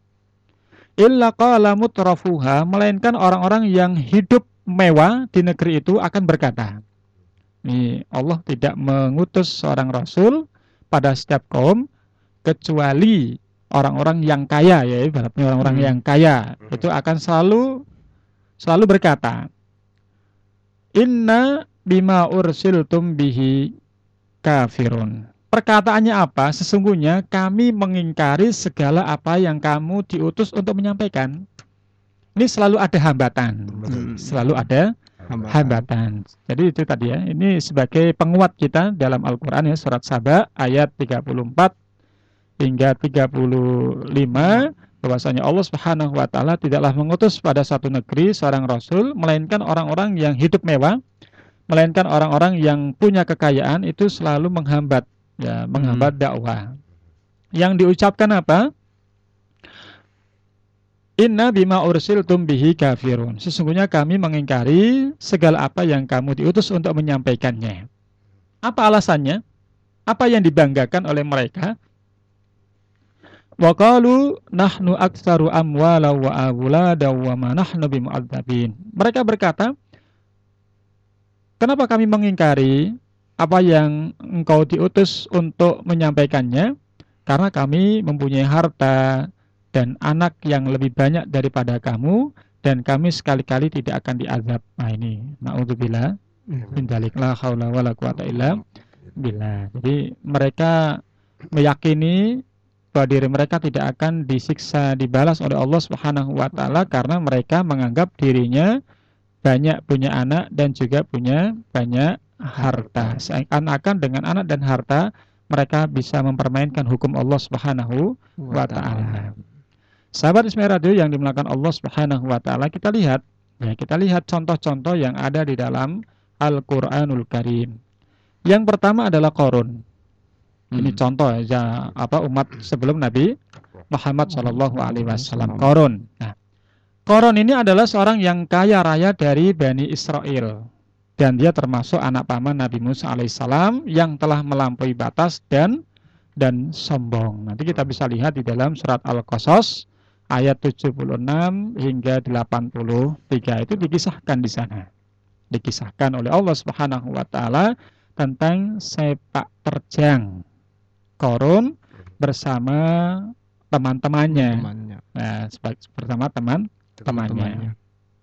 illa qala mutrafuha, melainkan orang-orang yang hidup mewah di negeri itu akan berkata. Ini Allah tidak mengutus seorang rasul pada setiap kaum kecuali orang-orang yang kaya, ya ibaratnya orang-orang hmm. yang kaya itu akan selalu selalu berkata, inna bima ursiltum bihi kafirun. Perkataannya apa? Sesungguhnya kami mengingkari segala apa yang kamu diutus untuk menyampaikan. Ini selalu ada hambatan. Hmm. Selalu ada hambatan. hambatan. Jadi itu tadi ya. Ini sebagai penguat kita dalam Al-Quran ya, surat Saba ayat tiga puluh empat hingga tiga puluh lima. Bahwasanya Allah Subhanahu wa taala tidaklah mengutus pada satu negeri seorang rasul melainkan orang-orang yang hidup mewah, melainkan orang-orang yang punya kekayaan itu selalu menghambat ya, menghambat hmm. dakwah. Yang diucapkan apa? Inna bima ursiltum bihi kafirun. Sesungguhnya kami mengingkari segala apa yang kamu diutus untuk menyampaikannya. Apa alasannya? Apa yang dibanggakan oleh mereka? Wa qalu nahnu aktsaru amwala wa aulada wa ma nahnu bimu'adzabin. Mereka berkata, kenapa kami mengingkari apa yang engkau diutus untuk menyampaikannya? Karena kami mempunyai harta dan anak yang lebih banyak daripada kamu, dan kami sekali-kali tidak akan diazab. Nah ini, na'udzubillah min dzalik, la haula wala quwata illa billah. Jadi mereka meyakini bahwa diri mereka tidak akan disiksa, dibalas oleh Allah Subhanahu wa taala karena mereka menganggap dirinya banyak punya anak dan juga punya banyak harta. Seakan-akan dengan anak dan harta mereka bisa mempermainkan hukum Allah Subhanahu wa taala. Sahabat Ismail Radio yang dimuliakan Allah Subhanahu wa taala, kita lihat ya, kita lihat contoh-contoh yang ada di dalam Al-Qur'anul Karim. Yang pertama adalah Qarun. Ini hmm. contoh ya, apa umat sebelum Nabi Muhammad shallallahu alaihi wasallam. Qarun. Nah, Qarun ini adalah seorang yang kaya raya dari Bani Israel, dan dia termasuk anak paman Nabi Musa alaihissalam yang telah melampaui batas dan dan sombong. Nanti kita bisa lihat di dalam surat Al-Qasas ayat tujuh puluh enam hingga delapan puluh tiga, itu dikisahkan di sana. Dikisahkan oleh Allah Subhanahu wa taala tentang sepak terjang Qarun bersama teman-temannya. Temannya. Nah, bersama teman-temannya.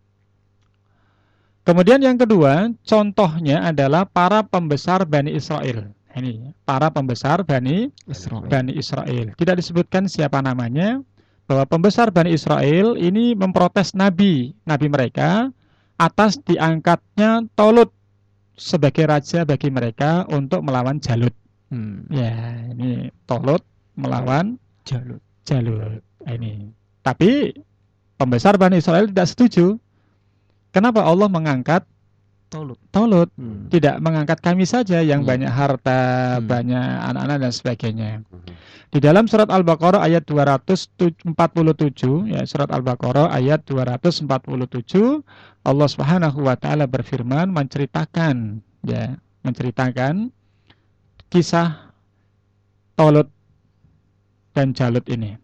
Kemudian yang kedua, contohnya adalah para pembesar Bani Israel. Ini para pembesar Bani Israel. Bani Israel. Tidak disebutkan siapa namanya, bahwa pembesar Bani Israel ini memprotes Nabi, Nabi mereka atas diangkatnya Tolut sebagai raja bagi mereka untuk melawan Jalut. Hmm. Ya, ini Tolut melawan Jalut. Jalut. Ini. Tapi pembesar Bani Israel tidak setuju. Kenapa Allah mengangkat Tolut? Tolut. Hmm. Tidak mengangkat kami saja yang hmm. banyak harta, hmm. banyak anak-anak dan sebagainya. Di dalam surat Al-Baqarah ayat dua ratus empat puluh tujuh, ya, surat Al-Baqarah ayat dua ratus empat puluh tujuh, Allah Subhanahu wa taala berfirman menceritakan ya, menceritakan kisah Tolut dan Jalut ini.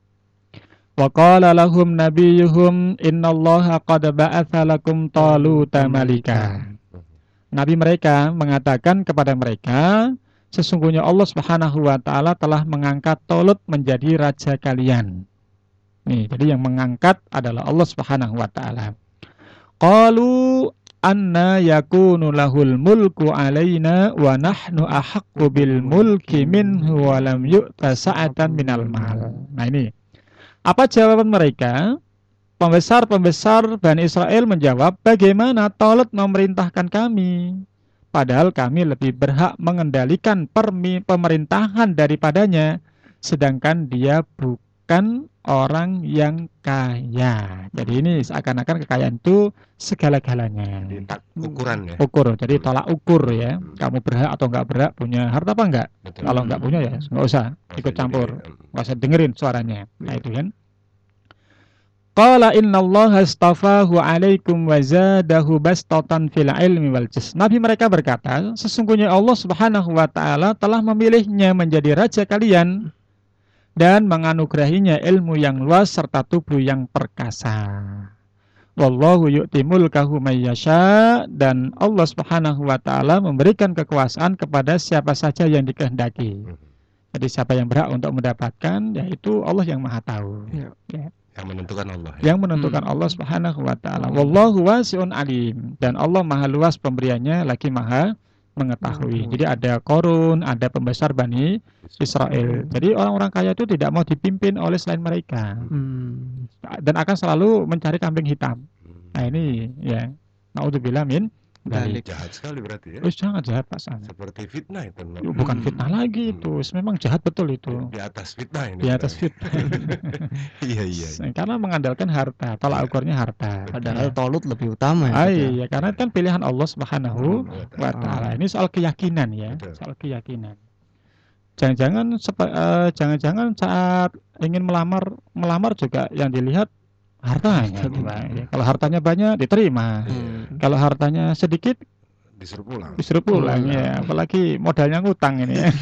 Wa qala lahum nabiyyuhum innallaha qad ba'atsa lakum Taluta malika. Nabi mereka mengatakan kepada mereka, sesungguhnya Allah Subhanahu wa taala telah mengangkat Tolut menjadi raja kalian. Nih, jadi yang mengangkat adalah Allah Subhanahu wa taala. Qalu anna yakunu lahul mulku alaina wa nahnu ahaqqu bil mulki minhu wa lam yu'ta sa'atan minal mal. Nah, ini apa jawaban mereka? Pembesar-pembesar Bani Israel menjawab, bagaimana Tolut memerintahkan kami? Padahal kami lebih berhak mengendalikan pemerintahan daripadanya, sedangkan dia bukan orang yang kaya. Jadi ini seakan-akan kekayaan itu segala-galanya. Ukuran ya. Ukur. Jadi tolak ukur ya. Kamu berhak atau enggak berhak punya harta apa enggak? Betul. Kalau enggak punya ya enggak usah ikut campur. Enggak usah dengerin suaranya. Nah itu kan. Qala innallaha astafahu alaikum wa zadahu bastatan fil ilmi wal jism. Nabi mereka berkata, sesungguhnya Allah Subhanahu wa taala telah memilihnya menjadi raja kalian dan menganugerahinya ilmu yang luas serta tubuh yang perkasa. Wallahu yu'ti mulkahu may yasha, dan Allah Subhanahu wa taala memberikan kekuasaan kepada siapa saja yang dikehendaki. Jadi siapa yang berhak untuk mendapatkan, yaitu Allah yang Maha tahu. Ya. Ya. Yang menentukan Allah. Ya? Yang menentukan hmm. Allah Subhanahu wa taala. Wallahu wasi'un alim, dan Allah Maha luas pemberiannya lagi Maha mengetahui. Hmm. Jadi ada Qarun, ada pembesar Bani Israel. Jadi orang-orang kaya itu tidak mau dipimpin oleh selain mereka. Hmm. Dan akan selalu mencari kambing hitam. Nah ini ya, naudzubillah min dzalik. Jahat sekali berarti ya. Oh, sangat jahat Pak San. Seperti fitnah itu. Bukan fitnah lagi itu, memang jahat betul itu. Di atas fitnah ini. Di atas fitnah. Iya iya. Karena mengandalkan harta, tolak ukurnya harta. Padahal Tolut lebih utama ya. Ah, iya, karena kan pilihan Allah Subhanahu wa taala. Ini soal keyakinan ya, soal keyakinan. Jangan-jangan uh, jangan-jangan saat ingin melamar melamar juga yang dilihat hartanya. Ya. Kalau hartanya banyak diterima. Hmm. Kalau hartanya sedikit disuruh pulang. Disuruh pulang hmm. ya, apalagi modalnya ngutang ini ya.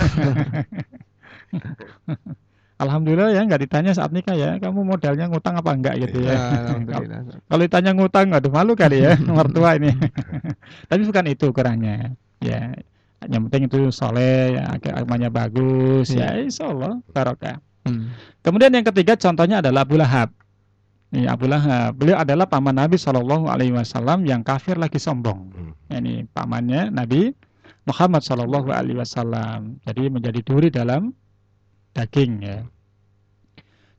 Alhamdulillah ya, nggak ditanya saat nikah ya, kamu modalnya ngutang apa enggak gitu ya. Kalau ditanya ngutang, aduh malu kali ya mertua ini. Tapi bukan itu ukurannya. Ya, yang penting itu soleh, ya, agamanya bagus, hmm. ya insya Allah barokah. Hmm. Kemudian yang ketiga contohnya adalah Abu Lahab. Ini Abu Lahab, beliau adalah paman Nabi Shallallahu Alaihi Wasallam yang kafir lagi sombong. Hmm. Ini pamannya Nabi Muhammad Shallallahu Alaihi Wasallam. Jadi menjadi duri dalam daging ya.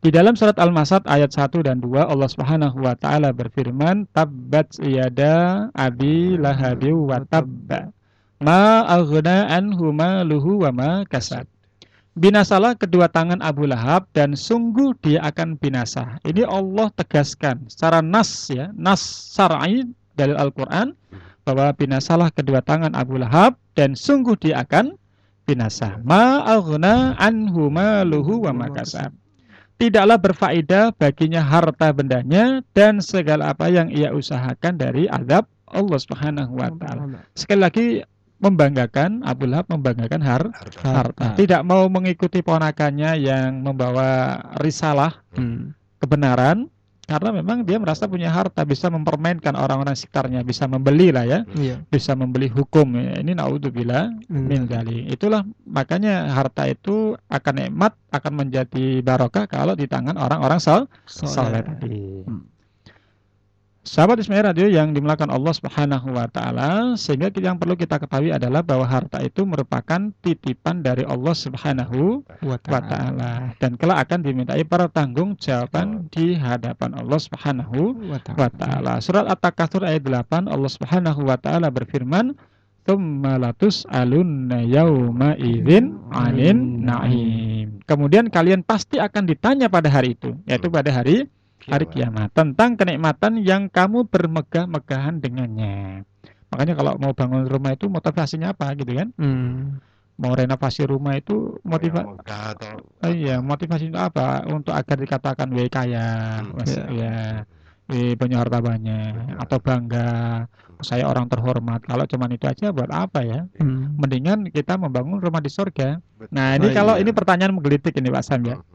Di dalam surat Al-Masad ayat satu dan dua Allah Subhanahu wa taala berfirman, tabbat yada abi lahabi wa tabba ma aghna anhu maluhu wa ma kasab. Binasalah kedua tangan Abu Lahab dan sungguh dia akan binasa. Ini Allah tegaskan secara nas ya, nas syar'i dari Al-Qur'an bahwa binasalah kedua tangan Abu Lahab dan sungguh dia akan binasa. Ma aghna anhu maluhu wa ma kasab. Tidaklah berfaedah baginya harta bendanya dan segala apa yang ia usahakan dari azab Allah Subhanahu wa taala. Sekali lagi membanggakan, Abu Lahab membanggakan har, harta. harta. Tidak mau mengikuti ponakannya yang membawa risalah hmm. kebenaran, karena memang dia merasa punya harta, bisa mempermainkan orang-orang sekitarnya, bisa membeli lah ya, yeah. bisa membeli hukum. Ini naudzubillah min dzalik. Itulah makanya harta itu akan nikmat, akan menjadi barokah kalau di tangan orang-orang sol soleh tadi. Hmm. Sahabat Ismail Radio yang dimuliakan Allah Subhanahu wa taala, sehingga yang perlu kita ketahui adalah bahwa harta itu merupakan titipan dari Allah Subhanahu wa taala dan kelak akan dimintai pertanggungjawaban di hadapan Allah Subhanahu wa taala. Surat At-Takatsur ayat delapan Allah Subhanahu wa taala berfirman, "Tsumma latus'alunna yauma idzin 'anin na'im." Kemudian kalian pasti akan ditanya pada hari itu, yaitu pada hari hari kiamat, tentang kenikmatan yang kamu bermegah-megahan dengannya. Makanya kalau mau bangun rumah itu motivasinya apa gitu kan? Hmm. Mau renovasi rumah itu motivasi oh, iya, motivasinya apa? Untuk agar dikatakan we kaya, hmm. ya, we punya harta banyak, betul. Atau bangga, saya orang terhormat. Kalau cuman itu aja buat apa ya? Hmm. Mendingan kita membangun rumah di surga. Betul. Nah, ini oh, kalau iya. ini pertanyaan menggelitik ini Pak Sam ya.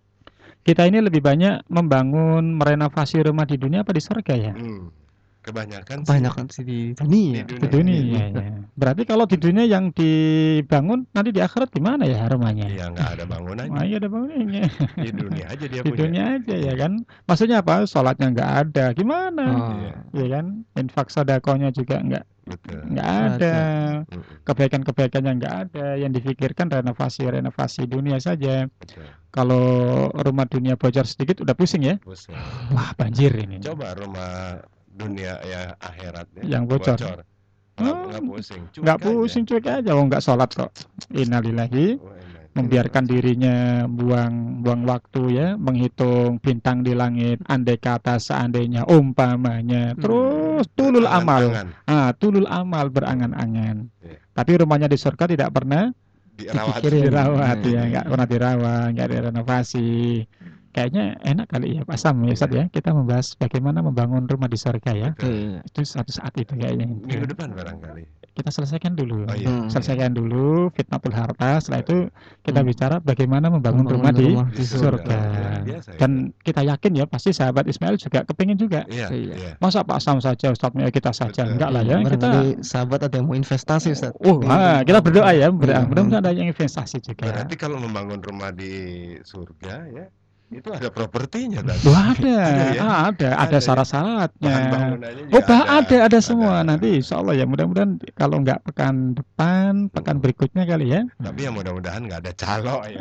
Kita ini lebih banyak membangun, merenovasi rumah di dunia apa di surga ya? Hmm. Kebanyakan, Kebanyakan sih di dunia. Di dunia. Di dunia ya. Berarti kalau di dunia yang dibangun, nanti di akhirat gimana ya rumahnya? Iya, nggak ada bangunannya. Oh, iya ada bangunannya. Di dunia aja dia di punya. Di dunia aja ya kan. Maksudnya apa? Sholatnya nggak ada. Gimana? Oh. Ya kan. Infak sedekahnya juga nggak. Betul. Nggak ada. Kebaikan-kebaikannya nggak ada. Yang difikirkan renovasi-renovasi dunia saja. Betul. Kalau rumah dunia bocor sedikit udah pusing ya. Pusing. Wah banjir ini. Coba rumah dunia ya akhirat ya, yang bocor, bocor. Oh, nggak pusing, nggak pusing cuek aja, oh nggak sholat kok. Innalillahi, oh, membiarkan dirinya buang buang waktu ya, menghitung bintang di langit, andai kata seandainya umpamanya, hmm. terus tulul amal, ah tulul amal berangan-angan. Yeah. Tapi rumahnya di surga tidak pernah dirawat, dirawat ya, nggak pernah dirawat, nggak direnovasi. Kayaknya enak kali ya Pak Sam ya, Ustaz ya, kita membahas bagaimana membangun rumah di surga ya. Betul. Itu suatu saat itu kayaknya. Minggu depan barangkali. Kita selesaikan dulu. Oh, iya. hmm. Selesaikan dulu fitnatul harta. Setelah itu kita hmm. bicara bagaimana membangun, membangun rumah, rumah di, di surga. surga. Biasa, Dan ya. kita yakin ya pasti sahabat Ismail juga kepingin juga. Iya, iya. Masa Pak Sam saja, Ustaz ya kita saja. Betul. Enggak lah ya. Kita sahabat ada yang mau investasi Ustaz. Oh, ah, kita berdoa ya. Mudah-mudahan ada yang investasi juga. Berarti kalau membangun rumah di surga ya, itu ada propertinya tadi. Oh, ada, ada, ya? ah, ada, ada, ada syarat-syaratnya. Oh, bah, ada, ada semua. Ada. Nanti insya Allah ya, mudah-mudahan kalau nggak pekan depan, pekan berikutnya kali ya. Tapi ya mudah-mudahan nggak ada calo ya.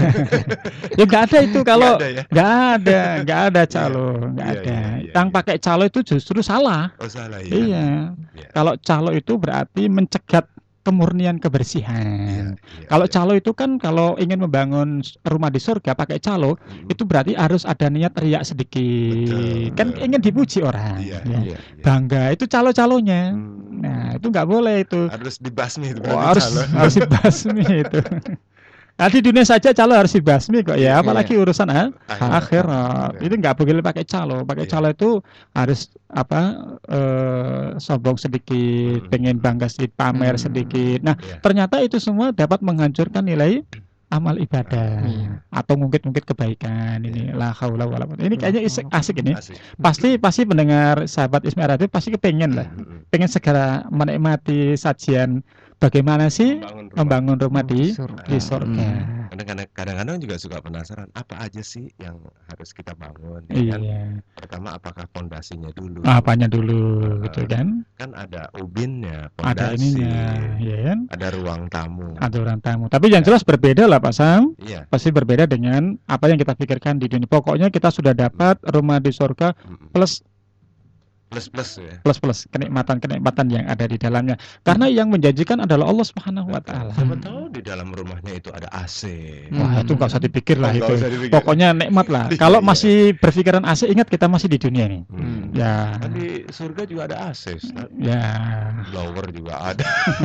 Ya nggak ada itu kalau nggak ada, nggak ada, ada calo, nggak iya, ada. Iya, iya, Yang iya. pakai calo itu justru salah. Oh salah ya. Iya. iya. Kalau calo itu berarti mencegat kemurnian kebersihan. Ya, ya, kalau ya. calo itu kan kalau ingin membangun rumah di surga pakai calo, hmm. itu berarti harus ada niat riak sedikit. Betul, kan betul. Ingin dipuji orang. Ya, ya. Ya, ya. Bangga itu calo-calonya. Hmm. Nah, itu nggak boleh itu. Harus dibasmi itu. Oh, harus calo. harus dibasmi itu. Nah, di dunia saja calo harus dibasmi kok ya, apalagi yeah. urusan ah, akhirat. Itu nggak boleh pakai calo. Pakai yeah. calo itu harus apa eh, sombong sedikit, hmm. pengen bangga sedikit, pamer hmm. sedikit. Nah, yeah. ternyata itu semua dapat menghancurkan nilai amal ibadah hmm. atau ngungkit-ngungkit kebaikan. Ini la haula wala quwwata. Ini kayaknya isik, asik ini. Asik. Pasti pasti pendengar sahabat Ismail Radio pasti kepengen lah. Hmm. Pengen segera menikmati sajian bagaimana sih membangun rumah, membangun rumah di surga. Di surga. Hmm. Kadang-kadang kadang-kadang juga suka penasaran, apa aja sih yang harus kita bangun, ya kan? Iya. Pertama, apakah fondasinya dulu? Apanya dulu gitu Heeh. kan? Kan ada ubinnya, Ada fondasi, ininya, ya kan? ada ruang tamu. Ada orang tamu. Tapi yang Ya. jelas berbeda lah Pak Sam. Iya. Pasti berbeda dengan apa yang kita pikirkan di dunia. Pokoknya kita sudah dapat rumah di surga Mm-mm. plus Plus-plus ya. plus plus kenikmatan-kenikmatan yang ada di dalamnya. Karena yang menjanjikan adalah Allah Subhanahu wa taala. Siapa tahu di dalam rumahnya itu ada A C. Wah, itu nggak usah dipikir lah Nggak itu. usah dipikir. Pokoknya nikmat lah. Iya, Kalau iya. masih berpikiran A C, ingat kita masih di dunia nih. Hmm. Ya. Kan di surga juga ada A C, Ustaz. Ya. Blower juga ada.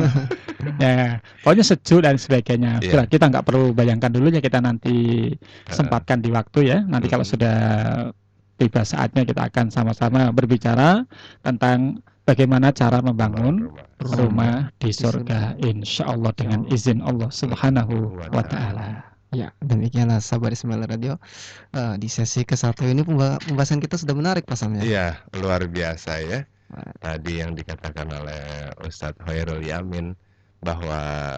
Ya, pokoknya sejuk dan sebagainya. Iya. Sudah, kita nggak perlu bayangkan dulu ya, kita nanti sempatkan di waktu ya. Nanti kalau Mm-mm. sudah tiba saatnya kita akan sama-sama berbicara tentang bagaimana cara membangun Rumah. rumah di Di surga, surga. insya Allah dengan izin Allah Subhanahu wa Ta'ala. Ya, demikianlah sahabat Ismail Radio. Eh, di sesi ke satu ini pemba- pembahasan kita sudah menarik Pak Sam ya. Iya, luar biasa ya. Tadi yang dikatakan oleh Ustadz Hoirul Yamin bahwa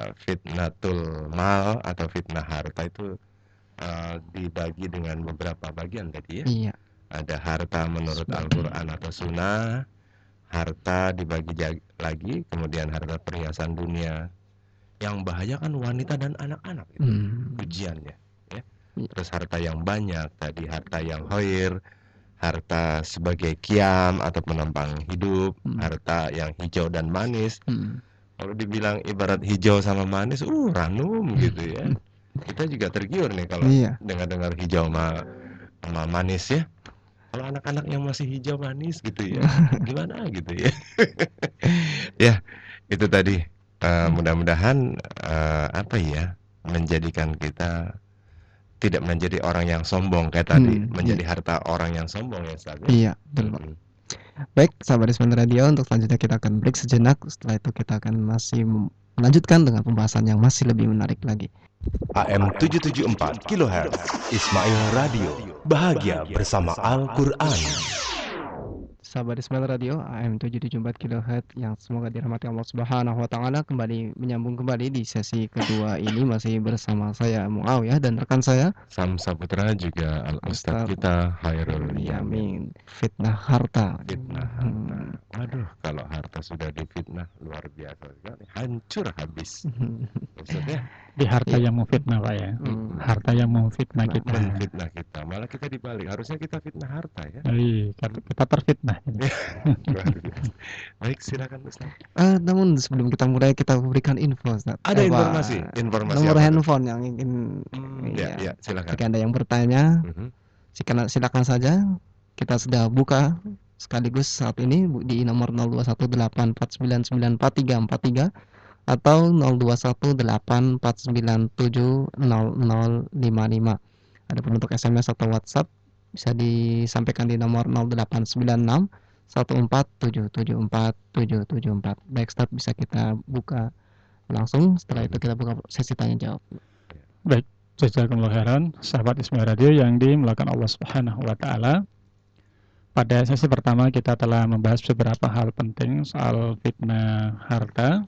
fitnatul mal atau fitnah harta itu eh, dibagi dengan beberapa bagian tadi ya. Iya. Ada harta menurut Al-Quran atau Sunnah, harta dibagi jag- lagi, kemudian harta perhiasan dunia. Yang bahaya kan wanita dan anak-anak itu Hmm. ujiannya ya. Iya. Terus harta yang banyak tadi, harta yang hoir, harta sebagai kiam atau penopang hidup, Hmm. harta yang hijau dan manis. Hmm. Kalau dibilang ibarat hijau sama manis, uh ranum gitu ya. Kita juga tergiur nih kalau Iya. dengar-dengar hijau sama, sama manis ya. Kalau anak-anak yang masih hijau manis gitu ya, gimana gitu ya. Ya, itu tadi. Eh, mudah-mudahan eh, apa ya, menjadikan kita tidak menjadi orang yang sombong kayak tadi, Hmm, menjadi harta orang yang sombong ya Ustaz. ya. Iya, betul Pak. Mm-mm. Baik, sahabat Ismail Radio, untuk selanjutnya kita akan break sejenak. Setelah itu kita akan masih mem- melanjutkan dengan pembahasan yang masih lebih menarik lagi. A M tujuh tujuh empat kilohertz Ismail Radio. Bahagia bersama Al-Quran. Sahabat Ismail Radio A M tujuh tujuh empat kilohertz yang semoga dirahmati Allah Subhanahu wa taala, kembali menyambung kembali di sesi kedua ini masih bersama saya Muawiyah dan rekan saya Sam Saputra juga Al Ustadz Ustadz kita Hairul Yamin. Yamin. Fitnah harta. Fitnah Hmm. harta. Waduh, kalau harta sudah difitnah luar biasa sekali, hancur habis. Ustadz ya, Di harta yang memfitnah Pak ya. Hmm. Harta yang memfitnah kita. menfitnah kita, malah kita dibalik, harusnya kita fitnah harta ya. Iya, karena kita terfitnah. Luar biasa. Baik, silakan Ustaz. Eh, namun sebelum kita mulai kita berikan info Ustaz. Ada Eh, Pak, informasi, informasi nomor apa tuh? handphone yang ingin Hmm, iya. ya, ya, silakan. jika Anda yang bertanya Mhm. silakan, silakan saja. Kita sudah buka sekaligus saat ini bu- di nomor nol dua satu delapan empat sembilan sembilan empat tiga empat tiga atau nol dua satu delapan empat sembilan tujuh nol nol lima lima. Adapun untuk S M S atau WhatsApp bisa disampaikan di nomor nol delapan sembilan enam satu empat tujuh tujuh empat tujuh tujuh empat. Baik, Ustaz, bisa kita buka langsung. Setelah itu kita buka sesi tanya jawab. Jazakumullah khairan, sahabat Ismail Radio yang dimulakan Allah Subhanahu wa taala. Pada sesi pertama kita telah membahas beberapa hal penting soal fitnah harta.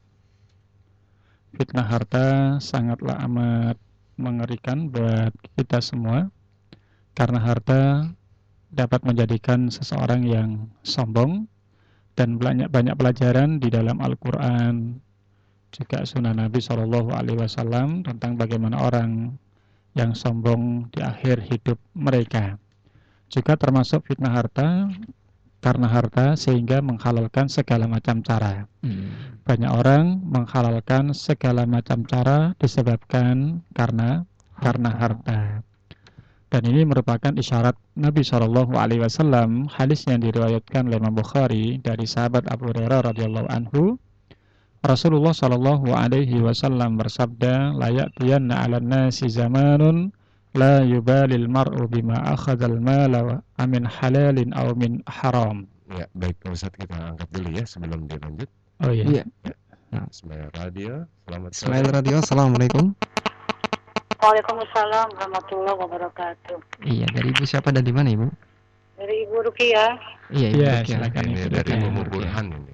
Fitnah harta sangatlah amat mengerikan buat kita semua, karena harta dapat menjadikan seseorang yang sombong, dan banyak-banyak pelajaran di dalam Al-Quran juga sunnah Nabi shallallahu alaihi wasallam tentang bagaimana orang yang sombong di akhir hidup mereka. Juga termasuk fitnah harta, karena harta sehingga menghalalkan segala macam cara. Banyak orang menghalalkan segala macam cara disebabkan karena karena harta. Dan ini merupakan isyarat Nabi shallallahu alaihi wasallam. Hadis yang diriwayatkan oleh Imam Bukhari dari sahabat Abu Hurairah radhiyallahu anhu, Rasulullah shallallahu alaihi wasallam bersabda, la ya'tiyanna 'alan nasi zamanun la yubalil mar'u bima akhadhal mala wa amin halalin aw min haram. Ya, baik Ustaz, kita angkat dulu ya sebelum dilanjut. Oh iya. Iya. Ismail Radio, selamat sore. Ismail Radio, assalamualaikum. Waalaikumsalam warahmatullahi wabarakatuh. Iya, dari Ibu siapa dan di mana Ibu? Dari Ibu Rukia, Iya, Ibu Iya, Rukia. silakan. Ini Ibu dari Rukia. Ibu Burhan ini.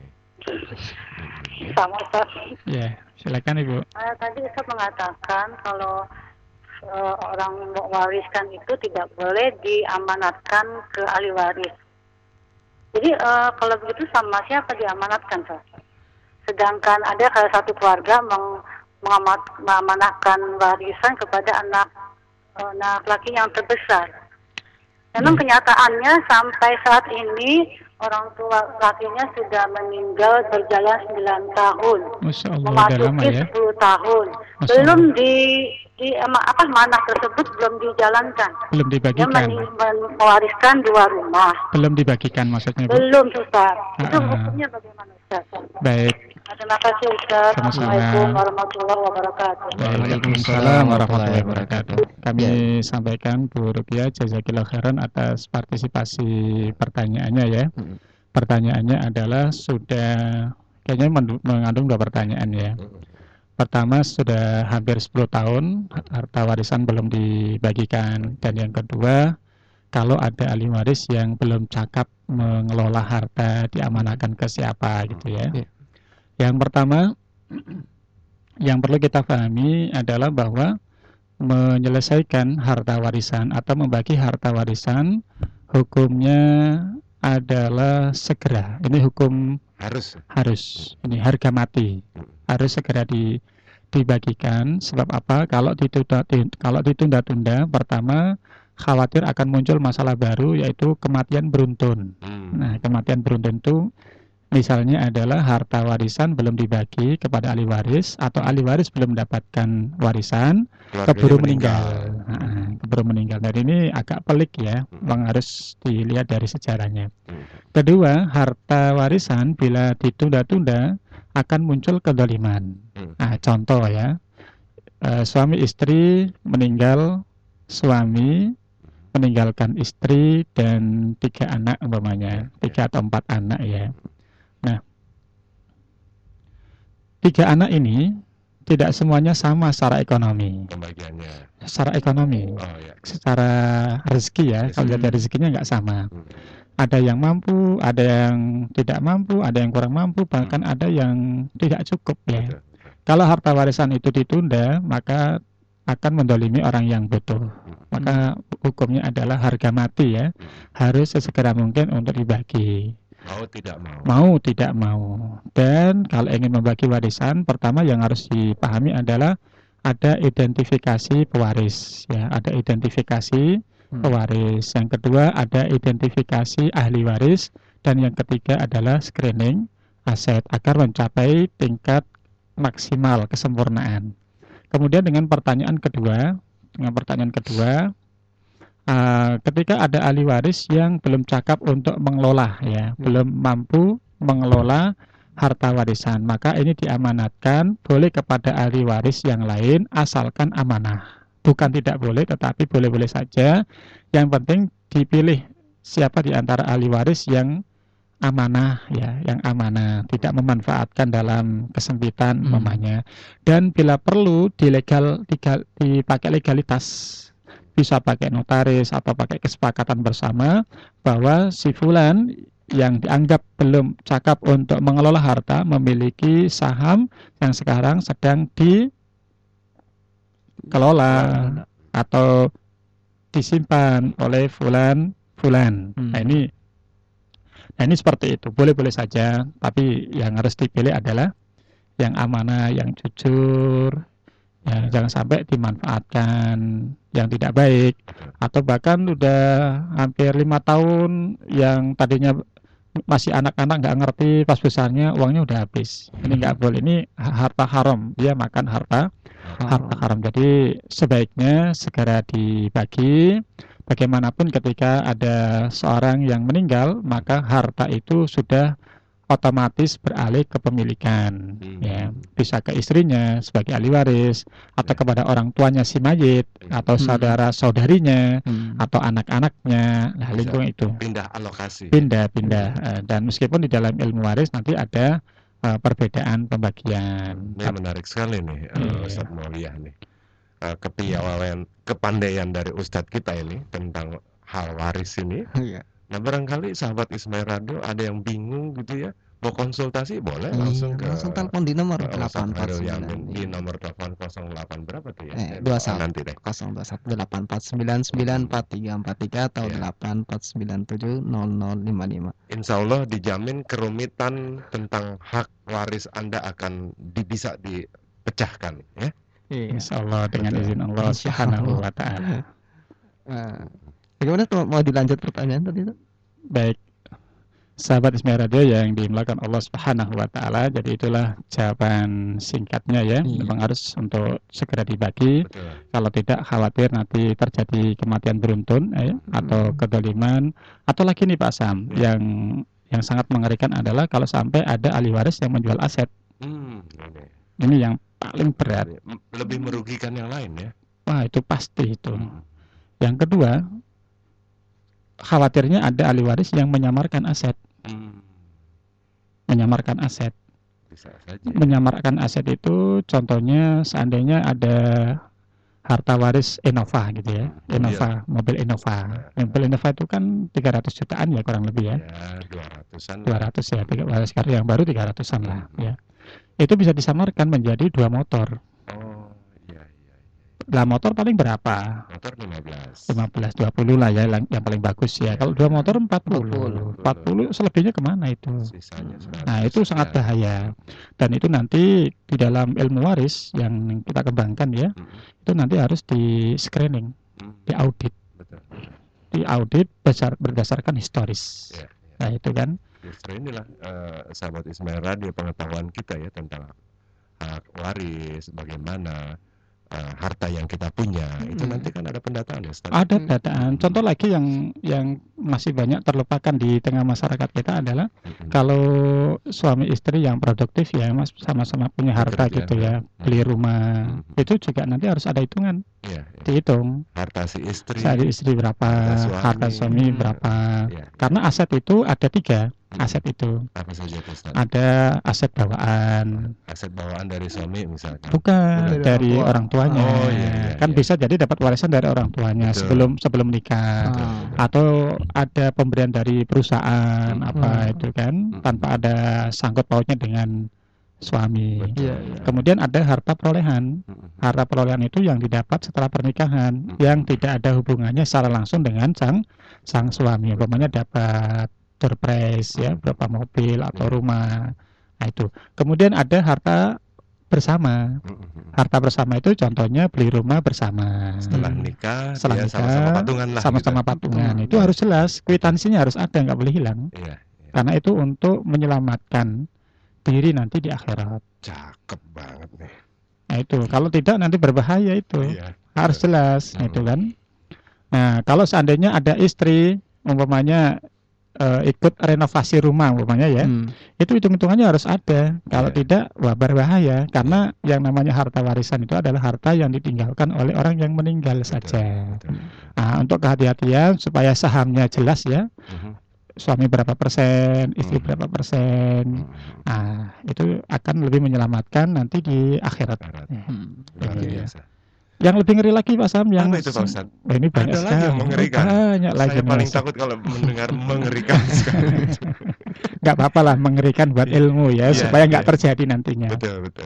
sama Ustaz. Ya, silakan Ibu. Eh, tadi Ustaz mengatakan kalau uh, orang mewariskan itu tidak boleh diamanatkan ke ahli waris. Jadi uh, kalau begitu sama siapa diamanatkan, Pak? Sedangkan ada salah satu keluarga meng, mengamat, mengamanahkan warisan kepada anak anak laki yang terbesar. Memang hmm. kenyataannya sampai saat ini orang tua lakinya sudah meninggal berjalan sembilan tahun, memasuki ya? sepuluh tahun. Masya belum Allah. di di apa manah tersebut belum dijalankan. Belum dibagikan. Dia men- mewariskan dua rumah. Belum dibagikan maksudnya, Bu? Belum, Ustaz. Uh-uh. Itu hukumnya bagaimana, Ustaz? Baik. Terima kasih, Ustaz. Assalamualaikum warahmatullahi wabarakatuh. Waalaikumsalam warahmatullahi wabarakatuh. Kami ya. sampaikan Bu Ruqyah jazakillah khairan atas partisipasi pertanyaannya ya. Hmm. Pertanyaannya adalah sudah kayaknya mengandung dua pertanyaan ya. Pertama, sudah hampir sepuluh tahun harta warisan belum dibagikan, dan yang kedua, kalau ada ahli waris yang belum cakap mengelola harta diamanahkan ke siapa gitu ya. Yeah. Yang pertama yang perlu kita pahami adalah bahwa menyelesaikan harta warisan atau membagi harta warisan hukumnya adalah segera. Ini hukum harus harus ini harga mati. Harus segera di, dibagikan. Sebab apa? Kalau ditunda, kalau ditunda-tunda, pertama khawatir akan muncul masalah baru, yaitu kematian beruntun. Hmm. Nah, kematian beruntun itu misalnya adalah harta warisan belum dibagi kepada ahli waris, atau ahli waris belum mendapatkan warisan, keburu meninggal. Nah, keburu meninggal. Dan ini agak pelik ya, hmm. Bang, harus dilihat dari sejarahnya. Hmm. Kedua, harta warisan bila ditunda-tunda akan muncul kedoliman. Hmm. Nah, contoh ya, e, suami istri meninggal, suami meninggalkan istri dan tiga anak umpamanya, tiga atau empat anak ya. Nah, tiga anak ini tidak semuanya sama secara ekonomi. Pembagiannya. Secara ekonomi, oh, ya. Secara rezeki ya, yes. Kalau lihat dari rezekinya nggak sama. Hmm. Ada yang mampu, ada yang tidak mampu, ada yang kurang mampu, bahkan hmm. ada yang tidak cukup ya. Betul. Kalau harta warisan itu ditunda, maka akan mendolimi orang yang butuh. Hmm. Maka hukumnya adalah harga mati ya. Hmm. Harus sesegera mungkin untuk dibagi. Mau tidak mau. Mau tidak mau. Dan kalau ingin membagi warisan, pertama yang harus dipahami adalah ada identifikasi pewaris ya, ada identifikasi pewaris. Yang kedua ada identifikasi ahli waris, dan yang ketiga adalah screening aset agar mencapai tingkat maksimal kesempurnaan. Kemudian dengan pertanyaan kedua, dengan pertanyaan kedua, uh, ketika ada ahli waris yang belum cakap untuk mengelola ya, hmm. belum mampu mengelola harta warisan, maka ini diamanatkan boleh kepada ahli waris yang lain asalkan amanah. Bukan tidak boleh, tetapi boleh-boleh saja. Yang penting dipilih siapa di antara ahli waris yang amanah ya, yang amanah, tidak memanfaatkan dalam kesempitan umpamanya. Hmm. Dan bila perlu dilegal, digal, dipakai legalitas, bisa pakai notaris atau pakai kesepakatan bersama bahwa si fulan yang dianggap belum cakap untuk mengelola harta memiliki saham yang sekarang sedang di kelola atau disimpan oleh fulan fulan. Hmm. Nah ini, nah ini seperti itu. Boleh-boleh saja, tapi yang harus dipilih adalah yang amanah, yang jujur. Ya, jangan sampai dimanfaatkan yang tidak baik, atau bahkan udah hampir lima tahun yang tadinya masih anak-anak nggak ngerti, pas besarnya uangnya udah habis. Ini nggak boleh. Ini harta haram. Dia makan harta harta haram. Jadi sebaiknya segera dibagi. Bagaimanapun ketika ada seorang yang meninggal, maka harta itu sudah otomatis beralih ke pemilikan. Hmm. Ya, bisa ke istrinya sebagai ahli waris, atau kepada orang tuanya si mayit, atau hmm. saudara saudarinya, hmm. atau anak-anaknya. Nah, lingkungan itu. Pindah alokasi. Pindah, pindah. Hmm. Dan meskipun di dalam ilmu waris nanti ada Uh, perbedaan pembagian. Ini menarik sekali nih, uh, Ustadz Mauliyah nih. Uh, kepiawaian, kepandaian dari Ustadz kita ini tentang hal waris ini. Nah barangkali sahabat Ismail Radio ada yang bingung gitu ya, Mau konsultasi boleh Iya, langsung ke langsung telepon di nomor eh, delapan Ustadz empat Khairul sembilan Yamin di iya. nomor telepon nol delapan berapa tuh ya? Eh, Saya dua lupa satu nanti deh. nol dua satu delapan empat sembilan sembilan empat tiga empat tiga atau Iya. delapan empat sembilan tujuh nol nol lima lima. Insya Allah dijamin kerumitan tentang hak waris Anda akan di- bisa dipecahkan ya. Iya. Insya Allah dengan Betul. izin Allah Insya Subhanahu Allah. wa Ta'ala. Nah, bagaimana tuh mau dilanjut pertanyaan tadi tuh? Baik, sahabat Ismail Radio yang dimuliakan Allah Subhanahu wa Ta'ala, jadi itulah jawaban singkatnya ya. Iya. Memang harus untuk segera dibagi. Betul. Kalau tidak khawatir nanti terjadi kematian beruntun ya, atau Hmm. kedoliman. Atau lagi nih Pak Sam, Ya. yang yang sangat mengerikan adalah kalau sampai ada ahli waris yang menjual aset. Hmm, ini. Ini yang paling berat. Lebih- Lebih merugikan yang lain ya. Wah, itu pasti itu. Hmm. Yang kedua, khawatirnya ada ahli waris yang menyamarkan aset. Hmm, Menyamarkan aset. bisa saja. Menyamarkan aset itu contohnya seandainya ada harta waris Innova gitu ya. Hmm, Innova, mobil Innova. Mobil Innova itu kan tiga ratus jutaan ya kurang lebih ya. Ya, dua ratusan. dua ratus ya, tiga waris sekarang yang baru tiga ratusan lah ya. Itu bisa disamarkan menjadi dua motor. Oh, iya iya. iya. Lah motor paling berapa? Motor lima belas. lima belas dua puluh lah ya yang, yang paling bagus ya. Kalau dua motor empat puluh. empat puluh selebihnya kemana itu? Sisanya seratus. Nah, itu sangat Ya. bahaya. Dan itu nanti di dalam ilmu waris yang kita kembangkan ya, Hmm, itu nanti harus di screening, hmm, diaudit, betul. diaudit besar, berdasarkan historis. Ya, ya. Nah, itu kan. Justru inilah eh, sahabat Ismail Radio pengetahuan kita ya tentang hak waris, bagaimana eh, harta yang kita punya. Itu Hmm. nanti kan ada pendataan ya, Ustaz? Ada Hmm. dataan. Contoh lagi yang yang masih banyak terlupakan di tengah masyarakat kita adalah Mm-mm. kalau suami istri yang produktif ya, Mas, sama-sama punya harta Bekerja. gitu ya, beli rumah, Hmm. itu juga nanti harus ada hitungan, Iya, iya. dihitung. Harta si istri. Dari istri berapa, Harta suami. harta suami Hmm. berapa. Iya. Karena aset itu ada tiga, Hmm. aset itu. Apa saja itu, Ustaz? Ada aset bawaan, Aset bawaan dari suami misalkan. bukan Dari dari orang tua. orang tuanya. Oh, iya, iya, Kan iya. bisa jadi dapat warisan dari orang tuanya Betul. sebelum sebelum nikah. Betul, Ah. betul. Atau ada pemberian dari perusahaan Hmm. apa Hmm. itu kan, Hmm. tanpa ada sangkut pautnya dengan suami. Betul. Iya, iya. Kemudian ada harta perolehan. Mm-mm. Harta perolehan itu yang didapat setelah pernikahan, Hmm. yang tidak ada hubungannya secara langsung dengan sang sang suami. Umpamanya dapat door prize ya, berapa mobil atau Hmm. rumah. Nah, itu. Kemudian ada harta bersama. Mm-mm. Harta bersama itu contohnya beli rumah bersama. Setelah Hmm. nikah, Setelah dia nikah, sama-sama patungan lah. Sama-sama gitu. patungan. Hmm. Itu harus jelas, kwitansinya harus ada, nggak boleh hilang. Iya, iya. Karena itu untuk menyelamatkan diri nanti di akhirat. Cakep banget nih. Nah, itu. Kalau tidak nanti berbahaya itu. Iya. Harus jelas, Hmm. itu kan. Nah, kalau seandainya ada istri, umpamanya eh, ikut renovasi rumah, umpamanya ya, Hmm. itu hitung-hitungannya harus ada. Kalau Iya. tidak, wah berbahaya. Karena yang namanya harta warisan itu adalah harta yang ditinggalkan oleh orang yang meninggal Betul, saja. betul. Nah, untuk kehati-hatian supaya sahamnya jelas ya, Mhm. suami berapa persen, istri Hmm. berapa persen. Mhm. Nah, itu akan lebih menyelamatkan nanti di akhirat. Barat. Ya. Hmm. Luar Iya. biasa. Yang lebih ngeri lagi Pak Sam, yang Apa itu, Pak Ustadz? Wah, ini banyak Ada lagi sekali. yang mengerikan. Banyak lagi. Saya paling Mas. takut kalau mendengar mengerikan sekali. Nggak apa-apa lah, mengerikan buat Iya. ilmu ya, Iya, supaya nggak iya. terjadi nantinya. Betul, betul.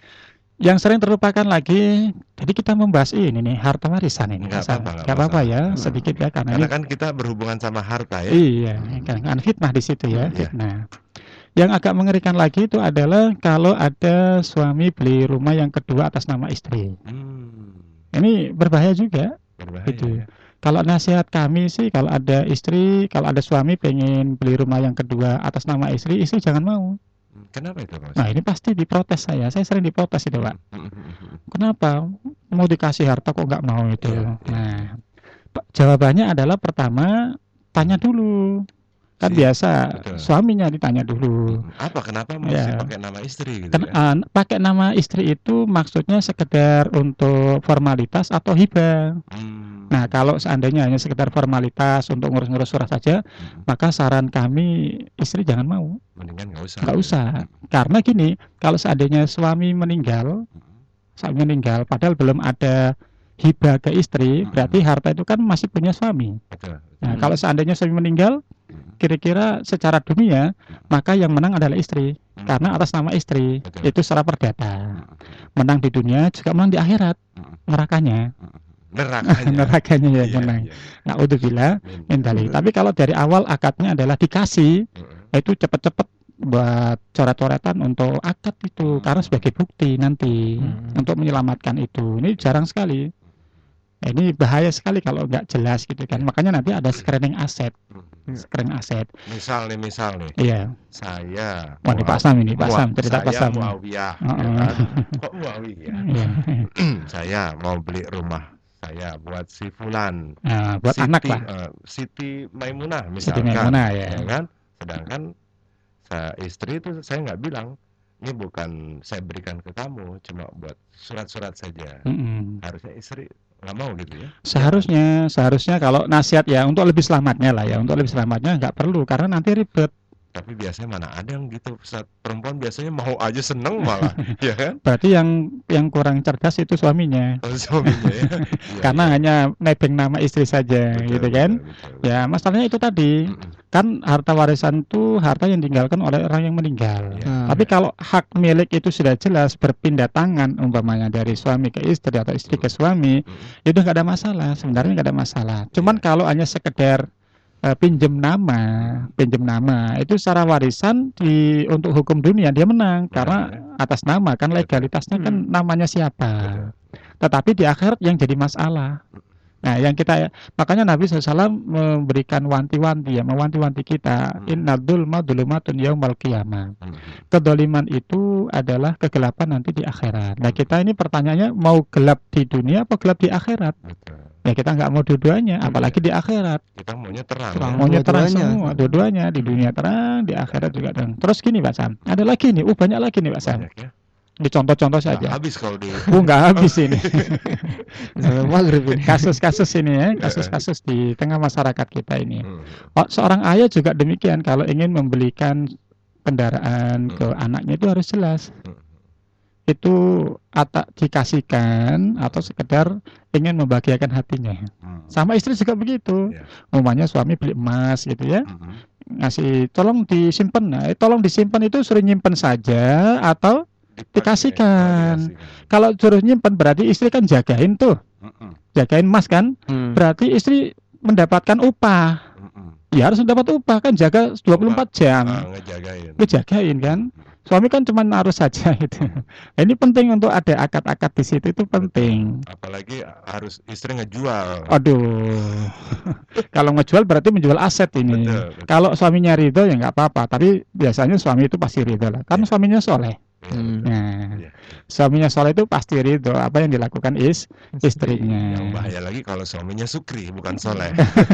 Yang sering terlupakan lagi, jadi kita membahas ini nih, harta warisan ini. Nggak Pak Sam. apa-apa, nggak Nggak apa-apa ya, masalah. sedikit ya, karena, Karena ini kan kita berhubungan sama harta ya. iya, kan fitnah di situ ya, Iya. fitnah. Yang agak mengerikan lagi itu adalah kalau ada suami beli rumah yang kedua atas nama istri. Hmm, Ini berbahaya juga. berbahaya Itu. ya. Kalau nasihat kami sih, kalau ada istri, kalau ada suami pengen beli rumah yang kedua atas nama istri, istri jangan mau. Hmm, Kenapa itu, Pak? Nah, ini pasti diprotes saya. Saya sering diprotes itu, Pak. Hmm, hmm, hmm, hmm. Kenapa? Mau dikasih harta kok nggak mau itu? Iya, iya. Nah, Pak, jawabannya adalah pertama, tanya dulu. Kan Si- biasa betul. suaminya ditanya dulu. Hmm, Apa? Kenapa mesti Ya. pakai nama istri gitu Kan, ya? ah, pakai nama istri itu maksudnya sekedar untuk formalitas atau hibah. Hmm, Nah, kalau seandainya hanya sekedar formalitas untuk ngurus-ngurus surat saja, hmm, maka saran kami istri jangan mau, mendingan nggak usah. nggak usah. Karena gini, kalau seandainya suami meninggal, Hmm, suami meninggal, padahal belum ada hibah ke istri, Hmm. berarti harta itu kan masih punya suami. Betul. Nah, Hmm. kalau seandainya suami meninggal, kira-kira secara dunia maka yang menang adalah istri, karena atas nama istri. Betul. Itu secara perdata. Menang di dunia juga menang di akhirat, nerakanya. Nerakanya. Nerakanya yang Iya, menang. iya. Naudzubillah min dzalik. Tapi kalau dari awal akadnya adalah dikasih, itu cepet-cepet buat coret-coretan untuk akad itu, karena sebagai bukti nanti Hmm. untuk menyelamatkan itu. Ini jarang sekali. Nah, ini bahaya sekali kalau nggak jelas gitu kan. Makanya nanti ada screening aset, screening aset. Misal nih, misal nih, Iya. saya Wah, ini Pak Sam ini, Pak Muaw- Sam, cerita Pak saya Sam. Muawiyah, ya Heeh. kan? Kok Muawiyah? Iya. Saya mau beli rumah saya buat si Fulan, Nah, buat Siti, anak lah. eh, Siti Maimunah Siti misalkan, Maimunah, ya. kan? Sedangkan saya istri itu saya nggak bilang, ini bukan saya berikan ke kamu, cuma buat surat-surat saja. Mm-mm. Harusnya istri nggak mau gitu ya? Seharusnya, seharusnya kalau nasihat ya untuk lebih selamatnya lah ya, untuk lebih selamatnya nggak perlu karena nanti ribet. Tapi biasanya mana ada yang gitu, Ustaz. Perempuan biasanya mau aja seneng malah, ya kan? Berarti yang yang kurang cerdas itu suaminya, Kalau suaminya ya. Iya, karena iya. hanya nebeng nama istri saja, Betul, gitu kan? betul, betul. Ya masalahnya itu tadi, Mm-mm. kan harta warisan itu harta yang ditinggalkan oleh orang yang meninggal. Iya. Nah, Tapi kalau hak milik itu sudah jelas berpindah tangan, umpamanya dari suami ke istri atau istri ke suami, Mm-mm. itu nggak ada masalah. Sebenarnya nggak ada masalah. Cuman kalau hanya sekedar eh, pinjem nama, pinjem nama itu secara warisan di untuk hukum dunia dia menang karena atas nama kan legalitasnya kan Hmm. namanya siapa. Betul. Tetapi di akhirat yang jadi masalah. Nah, yang kita makanya Nabi shallallahu alaihi wasallam memberikan wanti-wanti ya, mewanti-wanti kita, Hmm. innadzul madulumatun yaumal qiyamah. Mm-mm. Kedoliman itu adalah kegelapan nanti di akhirat. Nah, kita ini pertanyaannya mau gelap di dunia apa gelap di akhirat? Betul. Ya kita nggak mau dua-duanya, apalagi di akhirat. Kita maunya terang. Terang. ya. Maunya terang Dua-duanya. semua, dua-duanya di dunia terang, di akhirat juga terang. Terus gini Pak Sam, ada lagi nih, uh banyak lagi nih Pak Sam. Banyak ya. Di contoh-contoh Nggak saja. habis kalau di Uh nggak habis ini. sampai maghrib ini. Kasus-kasus ini ya, kasus-kasus di tengah masyarakat kita ini. Hmm. Oh, seorang ayah juga demikian kalau ingin membelikan kendaraan ke anaknya itu harus jelas. Hmm. Itu atau dikasihkan atau sekedar ingin membahagiakan hatinya. Hmm. Sama istri juga begitu. Ya. Umpamanya suami beli emas gitu ya, Mm-mm. ngasih tolong disimpan. Nah, eh, tolong disimpan itu suruh nyimpen saja atau Dipakai. Dikasihkan. Nah, dikasihkan. kalau suruh nyimpen berarti istri kan jagain tuh, Mm-mm. jagain emas kan? Hmm. Berarti istri mendapatkan upah. Mm-mm. Ya harus mendapat upah kan, jaga dua puluh empat jam. Ah, ngejagain. Ngejagain kan? Suami kan cuma naruh saja gitu. Nah, ini penting untuk ada akad-akad di situ, itu penting. Apalagi harus istri ngejual. Aduh, kalau ngejual berarti menjual aset ini. Betul, betul. Kalau suaminya ridho ya nggak apa-apa, tapi biasanya suami itu pasti ridho lah, karena suaminya soleh. Ya, Hmm. betul. Nah, Iya. suaminya soleh itu pasti ridho apa yang dilakukan is istrinya. Yang bahaya lagi kalau suaminya sukri bukan soleh.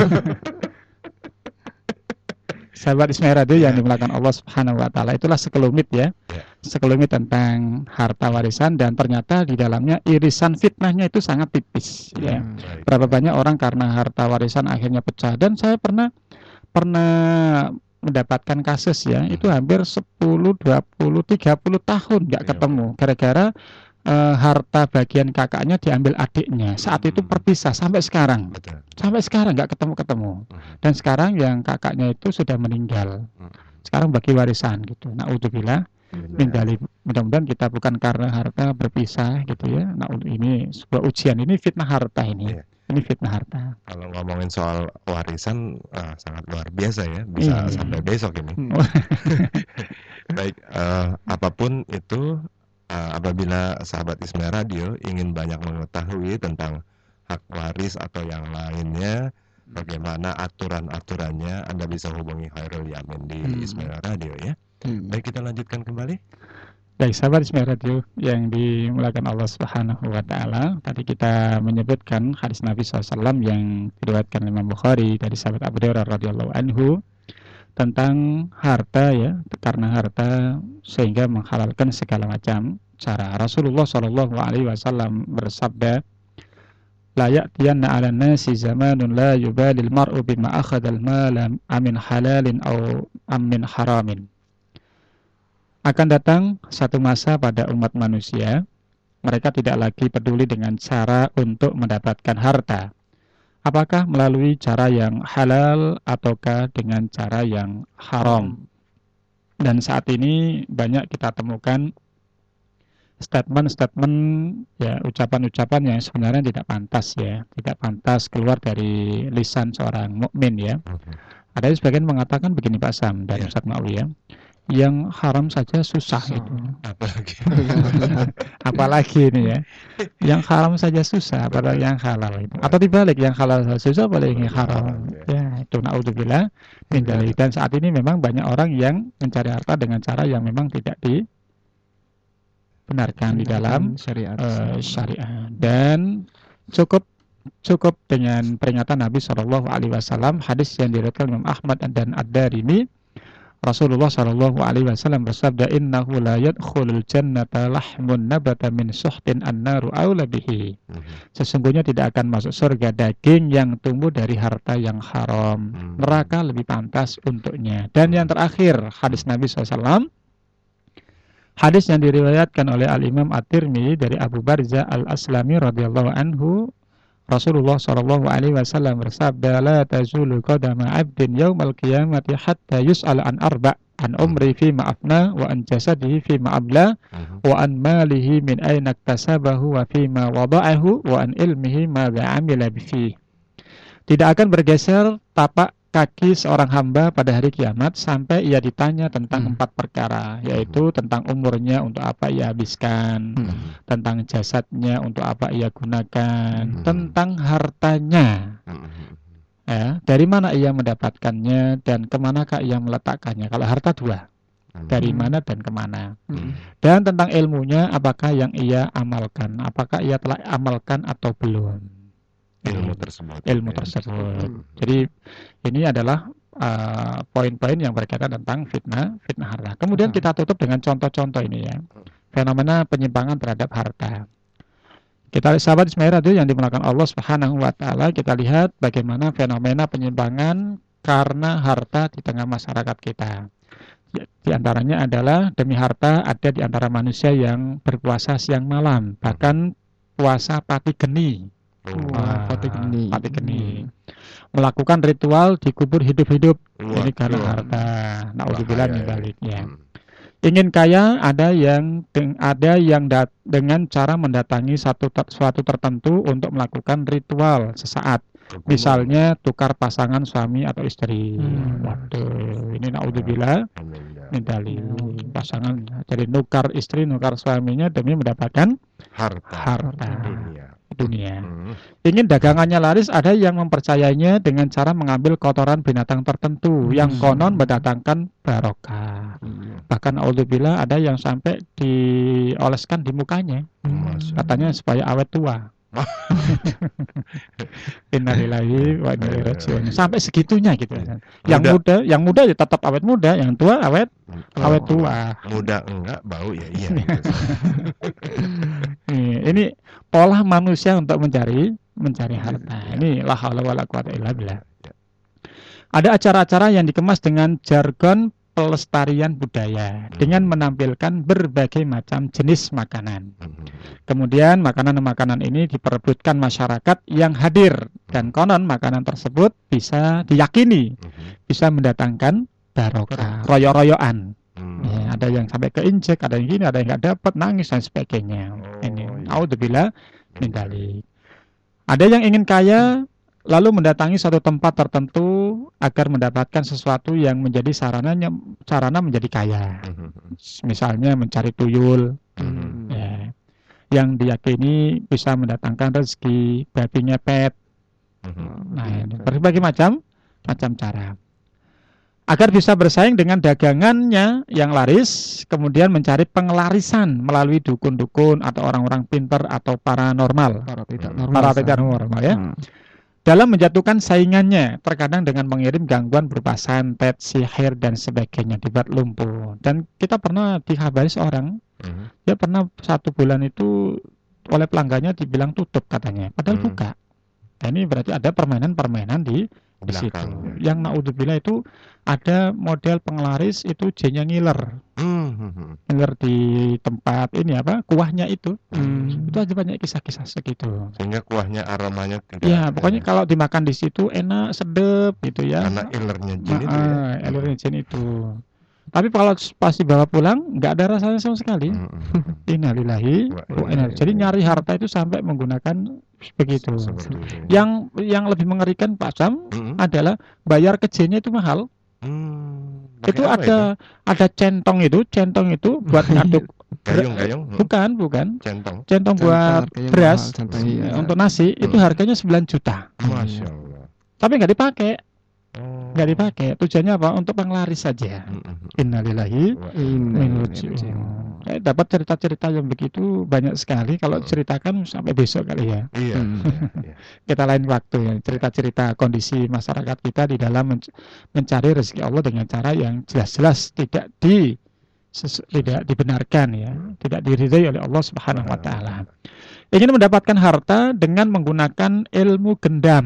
Sahabat Ismail Radio yang Ya. dimulakan Allah Subhanahu wa taala, itulah sekelumit ya. Ya. Sekelumit tentang harta warisan, dan ternyata di dalamnya irisan fitnahnya itu sangat tipis ya. Hmm. Baik. Berapa banyak orang karena harta warisan akhirnya pecah, dan saya pernah pernah mendapatkan kasus ya, itu hampir sepuluh, dua puluh, tiga puluh tahun nggak Iya, ketemu gara-gara eh, harta bagian kakaknya diambil adiknya. Saat itu Hmm. berpisah sampai sekarang. Betul. Sampai sekarang nggak ketemu-ketemu. Hmm. Dan sekarang yang kakaknya itu sudah meninggal. Hmm. Sekarang bagi warisan gitu. Naudzubillah min dzalik. Mudah-mudahan kita bukan karena harta berpisah gitu ya. Nah, ini sebuah ujian, ini fitnah harta ini. Iya. Ini fitnah harta. Kalau ngomongin soal warisan, ah, sangat luar biasa ya, bisa Iya. sampai besok ini. Hmm. Baik, eh, apapun itu, eh, apabila sahabat Ismail Radio ingin banyak mengetahui tentang hak waris atau yang lainnya, bagaimana aturan-aturannya, Anda bisa hubungi Khairul Yamin di Hmm. Ismail Radio ya. Hmm. Baik, kita lanjutkan kembali. Baik, sahabat Ismail Radio yang dimulakan Allah Subhanahu wa taala, tadi kita menyebutkan hadis Nabi shallallahu alaihi wasallam yang diriwayatkan Imam Bukhari dari sahabat Abu Hurairah radhiyallahu anhu tentang harta ya, karena harta sehingga menghalalkan segala macam cara. Rasulullah shallallahu alaihi wasallam bersabda, la ya'tiyanna 'alan nasi zamanun la yubalil mar'u bima akhadha al-mala amin halalin aw amin haramin. Akan datang satu masa pada umat manusia, mereka tidak lagi peduli dengan cara untuk mendapatkan harta, apakah melalui cara yang halal ataukah dengan cara yang haram. Dan saat ini banyak kita temukan statement-statement, ya, ucapan-ucapan yang sebenarnya tidak pantas, ya, tidak pantas keluar dari lisan seorang mukmin, ya. Ada sebagian mengatakan begini Pak Sam dan Ustaz Ma'wi, ya, yang haram saja susah itu. Apalagi Apalagi ini, ya, yang haram saja susah, apalagi yang halal itu. Atau dibalik, yang halal saja susah, apalagi yang haram. Ya, itu naudzubillah min dzalik. Dan saat ini memang banyak orang yang mencari harta dengan cara yang memang tidak dibenarkan di dalam syariat. uh, syariat. Dan cukup cukup dengan peringatan Nabi shallallahu alaihi wasallam, hadis yang diriwayatkan Imam Ahmad dan Ad-Darimi. Rasulullah shallallahu alaihi wasallam bersabda, innahu la yadkhulul jannata lahmun nabata min suhtin annaru aula bihi. Sesungguhnya tidak akan masuk surga daging yang tumbuh dari harta yang haram. Neraka lebih pantas untuknya. Dan yang terakhir, hadis Nabi shallallahu alaihi wasallam, hadis yang diriwayatkan oleh Al-Imam At-Tirmidzi dari Abu Barzah Al-Aslami radhiyallahu anhu, Rasulullah shallallahu alaihi wasallam bersabda, la tazulu qadama 'abdin yaumal qiyamati hatta yus'ala an arba' an umri fi ma'afna wa an jasadihi fi ma'abla wa an malihi min aina iktasabahu wa fi ma wada'ahu wa an ilmihi ma 'amila bihi. Tidak akan bergeser tapak kaki seorang hamba pada hari kiamat sampai ia ditanya tentang hmm. empat perkara, yaitu tentang umurnya untuk apa ia habiskan, hmm. tentang jasadnya untuk apa ia gunakan, hmm. tentang hartanya, hmm. ya, dari mana ia mendapatkannya dan kemanakah ia meletakkannya. Kalau harta dua, hmm. dari mana dan kemana, hmm. dan tentang ilmunya, apakah yang ia amalkan, apakah ia telah amalkan atau belum. Ilmu tersebut. Ilmu tersebut. Jadi ini adalah uh, poin-poin yang berkaitan tentang fitnah, fitnah harta. Kemudian kita tutup dengan contoh-contoh ini, ya. Fenomena penyimpangan terhadap harta. Kita sahabat Ismail itu yang dimulakan Allah Subhanahu wa taala, kita lihat bagaimana fenomena penyimpangan karena harta di tengah masyarakat kita. Di antaranya adalah demi harta ada di antara manusia yang berpuasa siang malam, bahkan puasa pati geni. Wah, pati geni. Pati geni. Melakukan ritual dikubur hidup-hidup. Ini karena harta. Naudzubillah min dzaliknya. Ingin kaya, ada yang ada yang dat, dengan cara mendatangi satu suatu tertentu untuk melakukan ritual sesaat. Misalnya tukar pasangan suami atau istri. Hmm. Waduh, ini naudzubillah min dzalik. Pasangan jadi nukar istri, nukar suaminya demi mendapatkan harta. harta. Dunia. dunia. Hmm. Ingin dagangannya laris, ada yang mempercayainya dengan cara mengambil kotoran binatang tertentu hmm. yang konon mendatangkan barokah. Hmm. Bahkan naudzubillah ada yang sampai dioleskan di mukanya. Hmm. Katanya supaya awet tua. Innalillahi wa inna ilaihi raji'un. Sampai segitunya gitu. Yang muda, muda yang muda ya tetap awet muda, yang tua awet oh, awet tua. Muda enggak, bau ya iya. Ini pola manusia untuk mencari mencari harta. Ini la haula wala quwata illa billah. Ada acara-acara yang dikemas dengan jargon pelestarian budaya dengan menampilkan berbagai macam jenis makanan. Kemudian makanan-makanan ini diperebutkan masyarakat yang hadir dan konon makanan tersebut bisa diyakini bisa mendatangkan barokah, royo-royoan. Ya, ada yang sampai keinjek, ada yang gini, ada yang nggak dapat, nangis dan sebagainya. Ini naudzubillah min dzalik. Ada yang ingin kaya lalu mendatangi suatu tempat tertentu agar mendapatkan sesuatu yang menjadi sarananya sarana menjadi kaya. Misalnya mencari tuyul, mm-hmm. ya, yang diyakini bisa mendatangkan rezeki, babi ngepet. Mm-hmm. Nah, ini berbagai macam macam cara. Agar bisa bersaing dengan dagangannya yang laris, kemudian mencari pengelarisan melalui dukun-dukun atau orang-orang pintar atau paranormal, para tidak normal, para tidak normal ya. Hmm. Dalam menjatuhkan saingannya, terkadang dengan mengirim gangguan berupa santet, sihir, dan sebagainya, dibuat lumpuh. Dan kita pernah dikabari seorang, uh-huh. dia pernah satu bulan itu oleh pelanggannya dibilang tutup katanya, padahal uh-huh. buka. Nah, ini berarti ada permainan-permainan di di situ. Belakang. Yang naudzubillah itu ada model penglaris itu jinnya ngiler. Hmm, hmm, hmm. Ngiler di tempat ini apa? Kuahnya itu. Hmm. Itu aja banyak kisah-kisah segitu. Sehingga kuahnya aromanya tidak. Ya, pokoknya kalau dimakan di situ enak, sedep gitu ya. Karena ilernya jin Ma- itu ya. ah, ilernya jin itu. Tapi kalau pas dibawa pulang nggak ada rasanya sama sekali. Hmm, hmm, hmm. Innalillahi Wa wa inna inna. Jadi ilaihi. nyari harta itu sampai menggunakan begitu. Seperti itu. Yang yang lebih mengerikan Pak Sam Hmm, adalah bayar ke jinnya itu mahal. hmm. Pakai Itu apa ada ada centong itu, centong itu buat ngaduk. Gayung-gayung. hmm. Bukan, bukan. Centong. Centong buat harganya beras mahal, centong, eh, iya. untuk nasi itu Hmm. harganya sembilan juta. Masya Allah. Tapi nggak dipakai, Oh. nggak dipakai. Tujuannya apa? Untuk penglaris saja. Hmm, hmm, hmm. Innalillahi Wa Inna inna wa inna ilaihi ilaihi raji'un. raji'un. Eh, dapat cerita-cerita yang begitu banyak sekali. Kalau Hmm. ceritakan sampai besok kali ya. Iya. Hmm. iya, iya. Kita lain waktu ya. Cerita-cerita kondisi masyarakat kita di dalam menc- mencari rezeki Allah dengan cara yang jelas-jelas tidak di sesu- tidak dibenarkan ya, tidak diridhai oleh Allah Subhanahu wa taala. Ingin mendapatkan harta dengan menggunakan ilmu gendam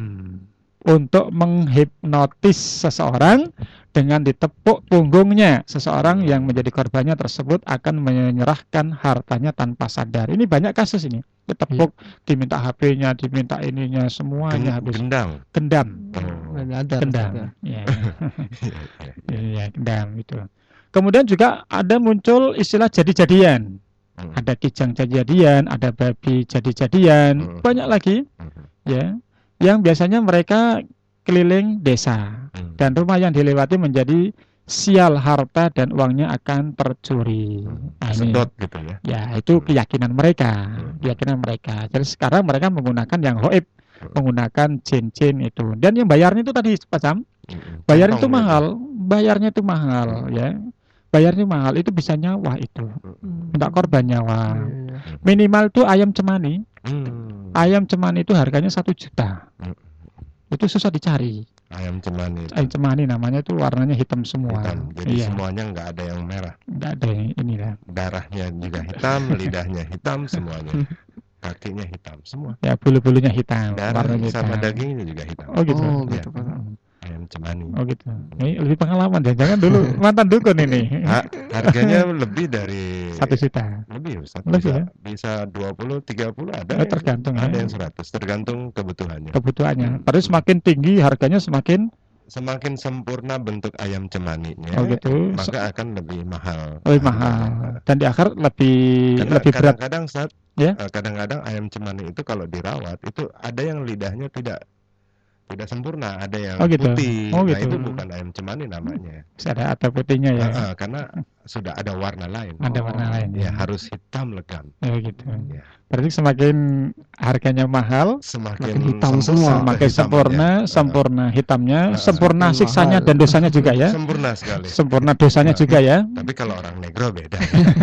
untuk menghipnotis seseorang dengan ditepuk punggungnya. Seseorang yang menjadi korbannya tersebut akan menyerahkan hartanya tanpa sadar. Ini banyak kasus ini. Ditepuk, diminta H P-nya, diminta ininya, semuanya Gen- habis. Gendang. Gendam. Oh. Nggak ada Gendam. rasanya. Ya. Iya, iya. Iya, gendam itu. Kemudian juga ada muncul istilah jadi-jadian. Hmm. Ada kijang jadi-jadian, ada babi jadi-jadian, Hmm. banyak lagi Hmm. ya. Yang biasanya mereka keliling desa Hmm. dan rumah yang dilewati menjadi sial harta dan uangnya akan tercuri. Nah, ini Sedot gitu ya. ya itu keyakinan mereka, Hmm. keyakinan mereka. Jadi sekarang mereka menggunakan yang goib, Hmm. menggunakan jin-jin itu. Dan yang bayarnya itu tadi Pak Sam, Hmm. bayar itu Centong mahal, bayarnya itu mahal ya. Bayarnya mahal itu bisa nyawa itu. Hmm. Minta korban nyawa. Iya, iya. Minimal tuh ayam cemani. Hmm. Ayam cemani itu harganya satu juta. Hmm. Itu susah dicari. Ayam cemani. Ayam cemani namanya itu warnanya hitam semua. Hitam. Jadi Iya, semuanya nggak ada yang merah. nggak ada yang inilah. Darahnya juga hitam, lidahnya hitam semuanya. Kakinya hitam semua. Ya bulu-bulunya hitam, Darah warnanya sama hitam. dagingnya juga hitam. Oh gitu. Oh, Iya. gitu Pak. Ayam cemani. Oh gitu. Ini lebih pengalaman deh. Jangan dulu mantan dukun ini. Ha- harganya lebih dari Satu juta. lebih Ustaz. Lebih bisa, ya? bisa dua puluh, tiga puluh ada. Oh, yang- tergantung ya. Ada yang seratus, tergantung kebutuhannya. Kebutuhannya. Tapi semakin tinggi harganya semakin Semakin sempurna bentuk ayam cemaninya, oh gitu. Se- maka akan lebih mahal. lebih mahal. Dan di akhir lebih Karena lebih berat. kadang-kadang saat Ya. eh, kadang-kadang ayam cemani itu kalau dirawat itu ada yang lidahnya tidak tidak sempurna, ada yang Oh, gitu. putih. Oh, Nah, gitu. itu bukan ayam cemani namanya. Bisa ada ada putihnya ya. Ah, ah, karena sudah ada warna lain. Ada warna lain. Ya, harus hitam legam. Ya gitu. Ya. Berarti semakin harganya mahal, Semakin Makin hitam sempurna, semua. semakin hitam sempurna, aja. sempurna hitamnya, Ah, sempurna semakin siksanya mahal. dan dosanya juga Ah, ya. sempurna sekali. Sempurna dosanya Ah. juga ya. Tapi kalau orang negro beda.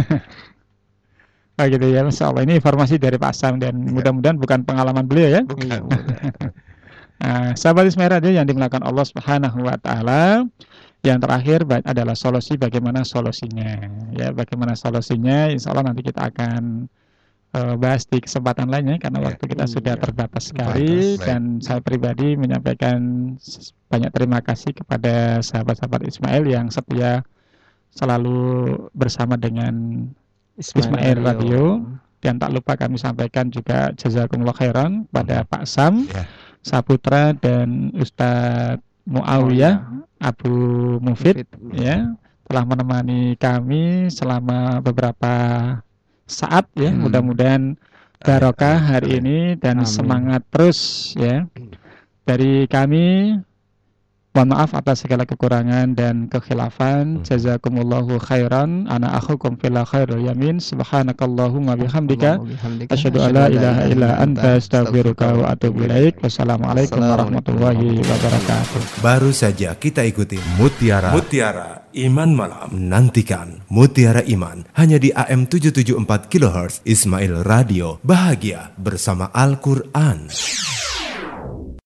Oh gitu ya. Masya Allah, ini informasi dari Pak Sam dan mudah-mudahan bukan pengalaman beliau ya. Bukan. Nah, sahabat Ismail Radio yang dimuliakan Allah Subhanahu wa taala. Yang terakhir ba- adalah solusi, bagaimana solusinya. Ya, bagaimana solusinya insya Allah nanti kita akan eh, bahas di kesempatan lainnya karena Ya. waktu kita sudah Iya. terbatas sekali. Baik. Dan saya pribadi menyampaikan s- banyak terima kasih kepada sahabat-sahabat Ismail yang setia selalu bersama dengan Ismail Radio. Dan tak lupa kami sampaikan juga jazakumullah khairan pada Pak Sam, Ya. Saputra dan Ustadz Muawiyah Abu Mufid ya telah menemani kami selama beberapa saat ya. Hmm. Mudah-mudahan barokah hari ini dan Amin. semangat terus ya. Dari kami mohon maaf atas segala kekurangan dan kekhilafan. Jazakumullahu khairan. Ana akhukum fillah khairul yamin. Subhanakallahumma bihamdika asyhadu an la ilaha illa anta astaghfiruka wa atubu ilaik. Wassalamualaikum warahmatullahi wabarakatuh. Baru saja kita ikuti Mutiara Mutiara Iman Malam. Nantikan Mutiara Iman hanya di A M tujuh tujuh empat kilohertz Ismail Radio. Bahagia bersama Al-Quran.